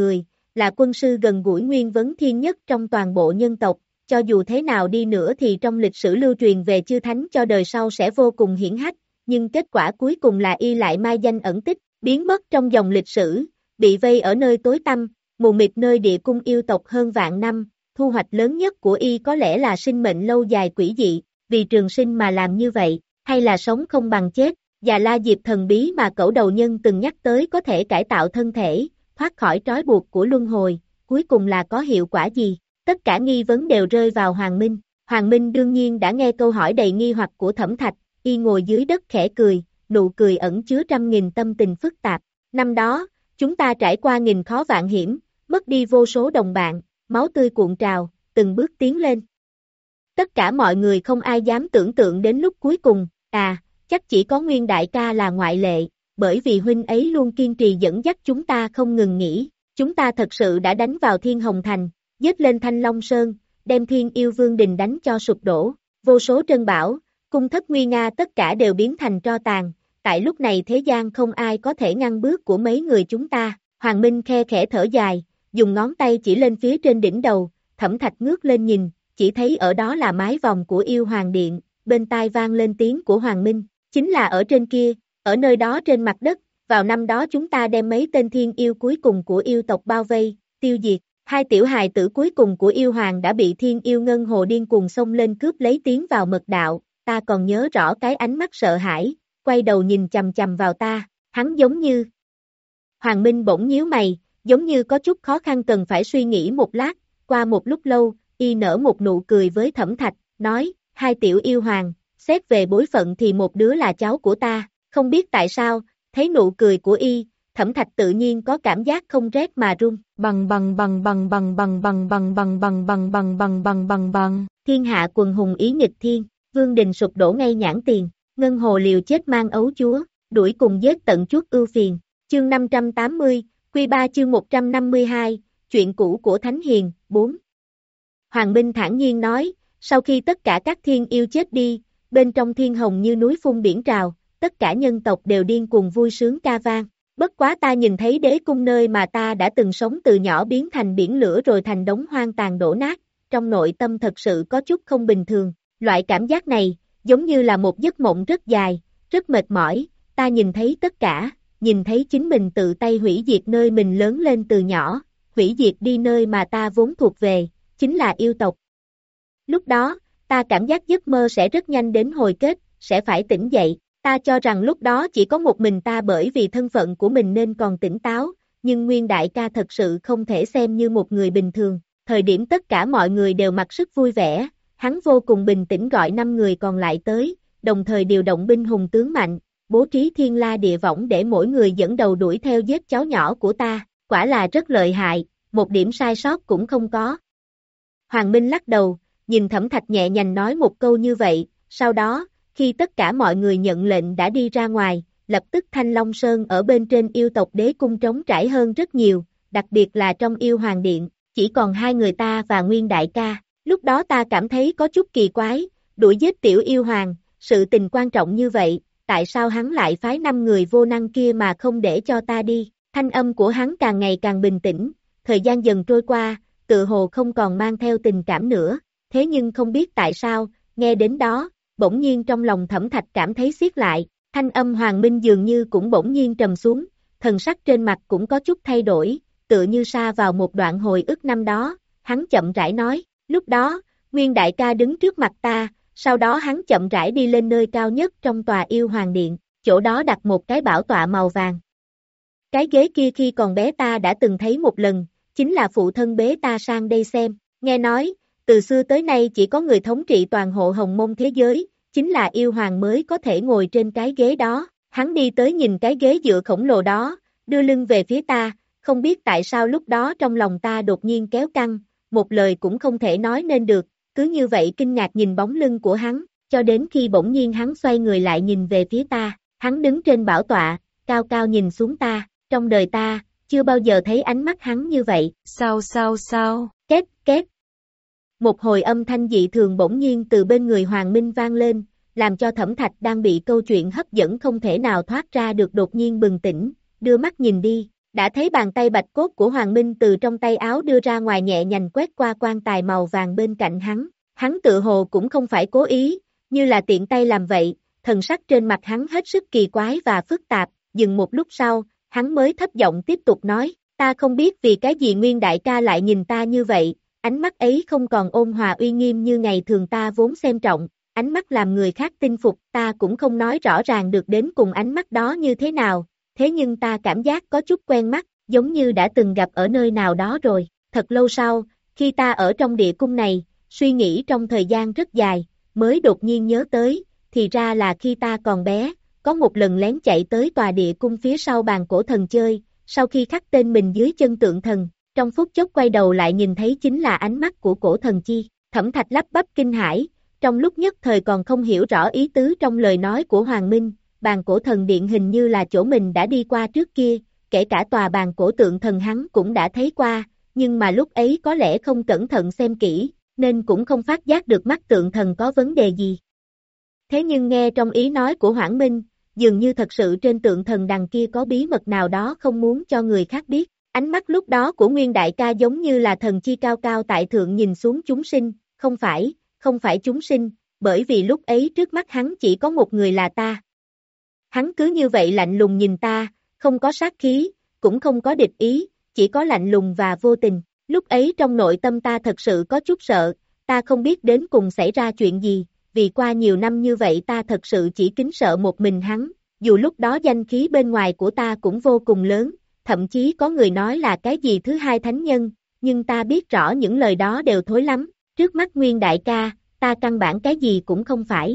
là quân sư gần gũi Nguyên Vấn Thiên nhất trong toàn bộ nhân tộc, cho dù thế nào đi nữa thì trong lịch sử lưu truyền về chư thánh cho đời sau sẽ vô cùng hiển hách, nhưng kết quả cuối cùng là y lại mai danh ẩn tích, biến mất trong dòng lịch sử, bị vây ở nơi tối tăm, mù mịt nơi địa cung yêu tộc hơn vạn năm, thu hoạch lớn nhất của y có lẽ là sinh mệnh lâu dài quỷ dị, vì trường sinh mà làm như vậy, hay là sống không bằng chết, Già La Diệp thần bí mà Cẩu Đầu Nhân từng nhắc tới có thể cải tạo thân thể, thoát khỏi trói buộc của luân hồi, cuối cùng là có hiệu quả gì? Tất cả nghi vấn đều rơi vào Hoàng Minh. Hoàng Minh đương nhiên đã nghe câu hỏi đầy nghi hoặc của Thẩm Thạch, y ngồi dưới đất khẽ cười, nụ cười ẩn chứa trăm nghìn tâm tình phức tạp. Năm đó, chúng ta trải qua nghìn khó vạn hiểm, mất đi vô số đồng bạn, máu tươi cuộn trào, từng bước tiến lên. Tất cả mọi người không ai dám tưởng tượng đến lúc cuối cùng, à, chắc chỉ có Nguyên đại ca là ngoại lệ, bởi vì huynh ấy luôn kiên trì dẫn dắt chúng ta không ngừng nghỉ. Chúng ta thật sự đã đánh vào Thiên Hồng Thành, giết lên Thanh Long Sơn, đem Thiên Yêu Vương Đình đánh cho sụp đổ, vô số trân bảo, cung thất nguy nga tất cả đều biến thành tro tàn, tại lúc này thế gian không ai có thể ngăn bước của mấy người chúng ta. Hoàng Minh khe khẽ thở dài, dùng ngón tay chỉ lên phía trên đỉnh đầu, Thẩm Thạch ngước lên nhìn, chỉ thấy ở đó là mái vòm của Yêu Hoàng Điện, bên tai vang lên tiếng của Hoàng Minh, chính là ở trên kia, ở nơi đó trên mặt đất, vào năm đó chúng ta đem mấy tên thiên yêu cuối cùng của yêu tộc bao vây, tiêu diệt, hai tiểu hài tử cuối cùng của yêu hoàng đã bị thiên yêu ngân hồ điên cuồng xông lên cướp lấy tiến vào mật đạo, ta còn nhớ rõ cái ánh mắt sợ hãi, quay đầu nhìn chầm chầm vào ta, hắn giống như... Hoàng Minh bỗng nhíu mày, giống như có chút khó khăn cần phải suy nghĩ một lát, qua một lúc lâu, y nở một nụ cười với Thẩm Thạch, nói, hai tiểu yêu hoàng, xét về bối phận thì một đứa là cháu của ta, không biết tại sao, thấy nụ cười của y, Thẩm Thạch tự nhiên có cảm giác không rét mà run, bằng bằng bằng bằng bằng bằng bằng bằng bằng bằng bằng bằng bằng bằng bằng bằng, thiên hạ quần hùng ý nghịch thiên, vương đình sụp đổ ngay nhãn tiền, ngân hồ liều chết mang ấu chúa, đuổi cùng giết tận chuốt ưu phiền, chương năm trăm tám mươi, Quy ba chương một trăm năm mươi hai, chuyện cũ của Thánh Hiền, bốn. Hoàng Minh thản nhiên nói, sau khi tất cả các thiên yêu chết đi, bên trong thiên hồng như núi phun biển trào, tất cả nhân tộc đều điên cuồng vui sướng ca vang. Bất quá ta nhìn thấy đế cung nơi mà ta đã từng sống từ nhỏ biến thành biển lửa rồi thành đống hoang tàn đổ nát, trong nội tâm thật sự có chút không bình thường. Loại cảm giác này, giống như là một giấc mộng rất dài, rất mệt mỏi, ta nhìn thấy tất cả, nhìn thấy chính mình tự tay hủy diệt nơi mình lớn lên từ nhỏ, hủy diệt đi nơi mà ta vốn thuộc về, chính là yêu tộc. Lúc đó, ta cảm giác giấc mơ sẽ rất nhanh đến hồi kết, sẽ phải tỉnh dậy. Ta cho rằng lúc đó chỉ có một mình ta bởi vì thân phận của mình nên còn tỉnh táo, nhưng Nguyên đại ca thật sự không thể xem như một người bình thường. Thời điểm tất cả mọi người đều mặc sức vui vẻ, hắn vô cùng bình tĩnh gọi năm người còn lại tới, đồng thời điều động binh hùng tướng mạnh, bố trí thiên la địa võng để mỗi người dẫn đầu đuổi theo giết cháu nhỏ của ta, quả là rất lợi hại, một điểm sai sót cũng không có. Hoàng Minh lắc đầu, nhìn Thẩm Thạch nhẹ nhàng nói một câu như vậy, sau đó, khi tất cả mọi người nhận lệnh đã đi ra ngoài, lập tức Thanh Long Sơn ở bên trên yêu tộc đế cung trống trải hơn rất nhiều, đặc biệt là trong yêu hoàng điện, chỉ còn hai người ta và Nguyên đại ca. Lúc đó ta cảm thấy có chút kỳ quái, đuổi giết tiểu yêu hoàng, sự tình quan trọng như vậy, tại sao hắn lại phái năm người vô năng kia mà không để cho ta đi? Thanh âm của hắn càng ngày càng bình tĩnh, thời gian dần trôi qua, tự hồ không còn mang theo tình cảm nữa, thế nhưng không biết tại sao, nghe đến đó, bỗng nhiên trong lòng Thẩm Thạch cảm thấy siết lại, thanh âm Hoàng Minh dường như cũng bỗng nhiên trầm xuống, thần sắc trên mặt cũng có chút thay đổi, tựa như sa vào một đoạn hồi ức năm đó, hắn chậm rãi nói, lúc đó, Nguyên đại ca đứng trước mặt ta, sau đó hắn chậm rãi đi lên nơi cao nhất trong tòa yêu hoàng điện, chỗ đó đặt một cái bảo tọa màu vàng. Cái ghế kia khi còn bé ta đã từng thấy một lần, chính là phụ thân bế ta sang đây xem, nghe nói, từ xưa tới nay chỉ có người thống trị toàn hộ hồng môn thế giới, chính là yêu hoàng mới có thể ngồi trên cái ghế đó, hắn đi tới nhìn cái ghế dựa khổng lồ đó, đưa lưng về phía ta, không biết tại sao lúc đó trong lòng ta đột nhiên kéo căng, một lời cũng không thể nói nên được, cứ như vậy kinh ngạc nhìn bóng lưng của hắn, cho đến khi bỗng nhiên hắn xoay người lại nhìn về phía ta, hắn đứng trên bảo tọa, cao cao nhìn xuống ta, trong đời ta, chưa bao giờ thấy ánh mắt hắn như vậy, sao sao sao, két két. Một hồi âm thanh dị thường bỗng nhiên từ bên người Hoàng Minh vang lên, làm cho Thẩm Thạch đang bị câu chuyện hấp dẫn không thể nào thoát ra được đột nhiên bừng tỉnh, đưa mắt nhìn đi, đã thấy bàn tay bạch cốt của Hoàng Minh từ trong tay áo đưa ra ngoài nhẹ nhàng quét qua quan tài màu vàng bên cạnh hắn. Hắn tự hồ cũng không phải cố ý, như là tiện tay làm vậy, thần sắc trên mặt hắn hết sức kỳ quái và phức tạp, dừng một lúc sau, hắn mới thấp giọng tiếp tục nói, ta không biết vì cái gì Nguyên đại ca lại nhìn ta như vậy, ánh mắt ấy không còn ôn hòa uy nghiêm như ngày thường ta vốn xem trọng, ánh mắt làm người khác tin phục, ta cũng không nói rõ ràng được đến cùng ánh mắt đó như thế nào, thế nhưng ta cảm giác có chút quen mắt, giống như đã từng gặp ở nơi nào đó rồi, thật lâu sau, khi ta ở trong địa cung này, suy nghĩ trong thời gian rất dài, mới đột nhiên nhớ tới, thì ra là khi ta còn bé, có một lần lén chạy tới tòa địa cung phía sau bàn cổ thần chơi, sau khi khắc tên mình dưới chân tượng thần, trong phút chốc quay đầu lại nhìn thấy chính là ánh mắt của cổ thần chi, Thẩm Thạch lắp bắp kinh hãi, trong lúc nhất thời còn không hiểu rõ ý tứ trong lời nói của Hoàng Minh, bàn cổ thần điện hình như là chỗ mình đã đi qua trước kia, kể cả tòa bàn cổ tượng thần hắn cũng đã thấy qua, nhưng mà lúc ấy có lẽ không cẩn thận xem kỹ, nên cũng không phát giác được mắt tượng thần có vấn đề gì. Thế nhưng nghe trong ý nói của Hoàng Minh, dường như thật sự trên tượng thần đằng kia có bí mật nào đó không muốn cho người khác biết. Ánh mắt lúc đó của Nguyên đại ca giống như là thần chi cao cao tại thượng nhìn xuống chúng sinh, không phải, không phải chúng sinh, bởi vì lúc ấy trước mắt hắn chỉ có một người là ta. Hắn cứ như vậy lạnh lùng nhìn ta, không có sát khí, cũng không có địch ý, chỉ có lạnh lùng và vô tình. Lúc ấy trong nội tâm ta thật sự có chút sợ, ta không biết đến cùng xảy ra chuyện gì, vì qua nhiều năm như vậy ta thật sự chỉ kính sợ một mình hắn, dù lúc đó danh khí bên ngoài của ta cũng vô cùng lớn, thậm chí có người nói là cái gì thứ hai thánh nhân, nhưng ta biết rõ những lời đó đều thối lắm, trước mắt Nguyên đại ca, ta căn bản cái gì cũng không phải.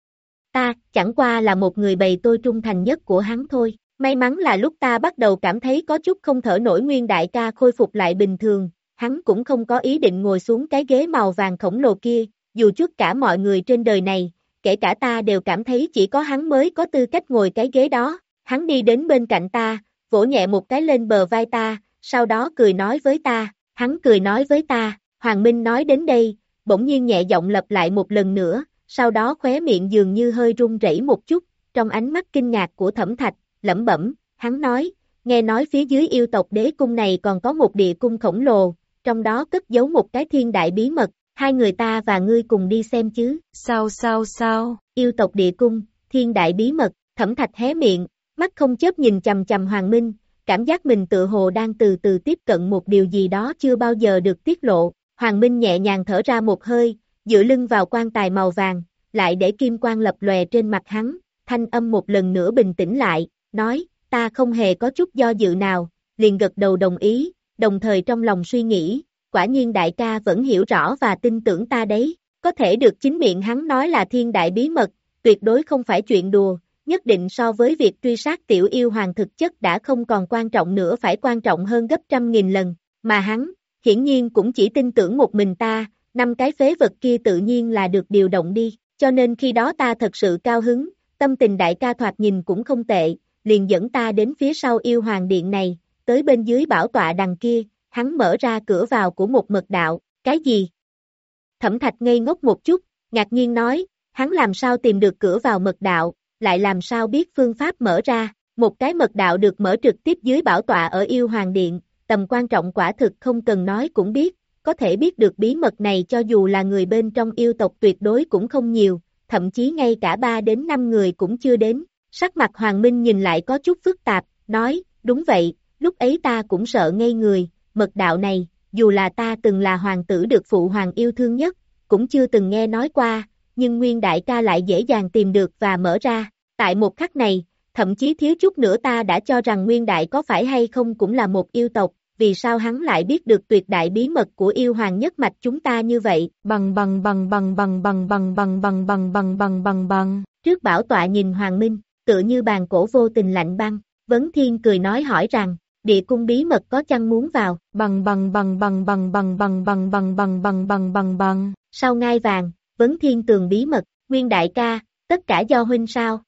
Ta, chẳng qua là một người bày tôi trung thành nhất của hắn thôi. May mắn là lúc ta bắt đầu cảm thấy có chút không thở nổi Nguyên đại ca khôi phục lại bình thường, hắn cũng không có ý định ngồi xuống cái ghế màu vàng khổng lồ kia, dù tất cả mọi người trên đời này, kể cả ta đều cảm thấy chỉ có hắn mới có tư cách ngồi cái ghế đó. Hắn đi đến bên cạnh ta, vỗ nhẹ một cái lên bờ vai ta, sau đó cười nói với ta, hắn cười nói với ta, Hoàng Minh nói đến đây, bỗng nhiên nhẹ giọng lặp lại một lần nữa, sau đó khóe miệng dường như hơi run rẩy một chút, trong ánh mắt kinh ngạc của Thẩm Thạch, lẩm bẩm, hắn nói, nghe nói phía dưới yêu tộc đế cung này còn có một địa cung khổng lồ, trong đó cất giấu một cái thiên đại bí mật, hai người ta và ngươi cùng đi xem chứ. Sao sao sao, yêu tộc địa cung, thiên đại bí mật, Thẩm Thạch hé miệng, mắt không chớp nhìn chằm chằm Hoàng Minh, cảm giác mình tự hồ đang từ từ tiếp cận một điều gì đó chưa bao giờ được tiết lộ. Hoàng Minh nhẹ nhàng thở ra một hơi, dựa lưng vào quan tài màu vàng, lại để kim quang lập lòe trên mặt hắn, thanh âm một lần nữa bình tĩnh lại, nói, ta không hề có chút do dự nào, liền gật đầu đồng ý, đồng thời trong lòng suy nghĩ, quả nhiên đại ca vẫn hiểu rõ và tin tưởng ta đấy, có thể được chính miệng hắn nói là thiên đại bí mật, tuyệt đối không phải chuyện đùa, nhất định so với việc truy sát tiểu yêu hoàng thực chất đã không còn quan trọng nữa phải quan trọng hơn gấp trăm nghìn lần, mà hắn, hiển nhiên cũng chỉ tin tưởng một mình ta, năm cái phế vật kia tự nhiên là được điều động đi, cho nên khi đó ta thật sự cao hứng, tâm tình đại ca thoạt nhìn cũng không tệ, liền dẫn ta đến phía sau yêu hoàng điện này, tới bên dưới bảo tọa đằng kia, hắn mở ra cửa vào của một mật đạo, cái gì? Thẩm Thạch ngây ngốc một chút, ngạc nhiên nói, hắn làm sao tìm được cửa vào mật đạo, lại làm sao biết phương pháp mở ra, một cái mật đạo được mở trực tiếp dưới bảo tọa ở yêu hoàng điện, tầm quan trọng quả thực không cần nói cũng biết, có thể biết được bí mật này cho dù là người bên trong yêu tộc tuyệt đối cũng không nhiều, thậm chí ngay cả ba đến năm người cũng chưa đến, sắc mặt Hoàng Minh nhìn lại có chút phức tạp, nói, đúng vậy, lúc ấy ta cũng sợ ngây người, mật đạo này, dù là ta từng là hoàng tử được phụ hoàng yêu thương nhất, cũng chưa từng nghe nói qua, nhưng Nguyên đại ca lại dễ dàng tìm được và mở ra, tại một khắc này, thậm chí thiếu chút nữa ta đã cho rằng Nguyên đại có phải hay không cũng là một yêu tộc, vì sao hắn lại biết được tuyệt đại bí mật của yêu hoàng nhất mạch chúng ta như vậy, bằng bằng bằng bằng bằng bằng bằng bằng bằng bằng bằng bằng bằng bằng, trước bảo tọa nhìn Hoàng Minh, tựa như bàn cổ vô tình lạnh băng, Vấn Thiên cười nói hỏi rằng, địa cung bí mật có chăng muốn vào, bằng bằng bằng bằng bằng bằng bằng bằng bằng bằng bằng bằng bằng bằng, sau ngai vàng, Vấn Thiên tường bí mật, Nguyên đại ca, tất cả do huynh sao?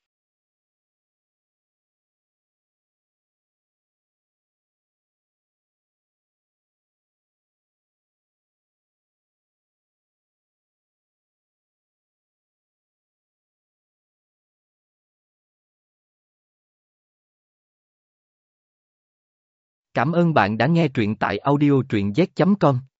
Cảm ơn bạn đã nghe truyện tại audio truyện z chấm com.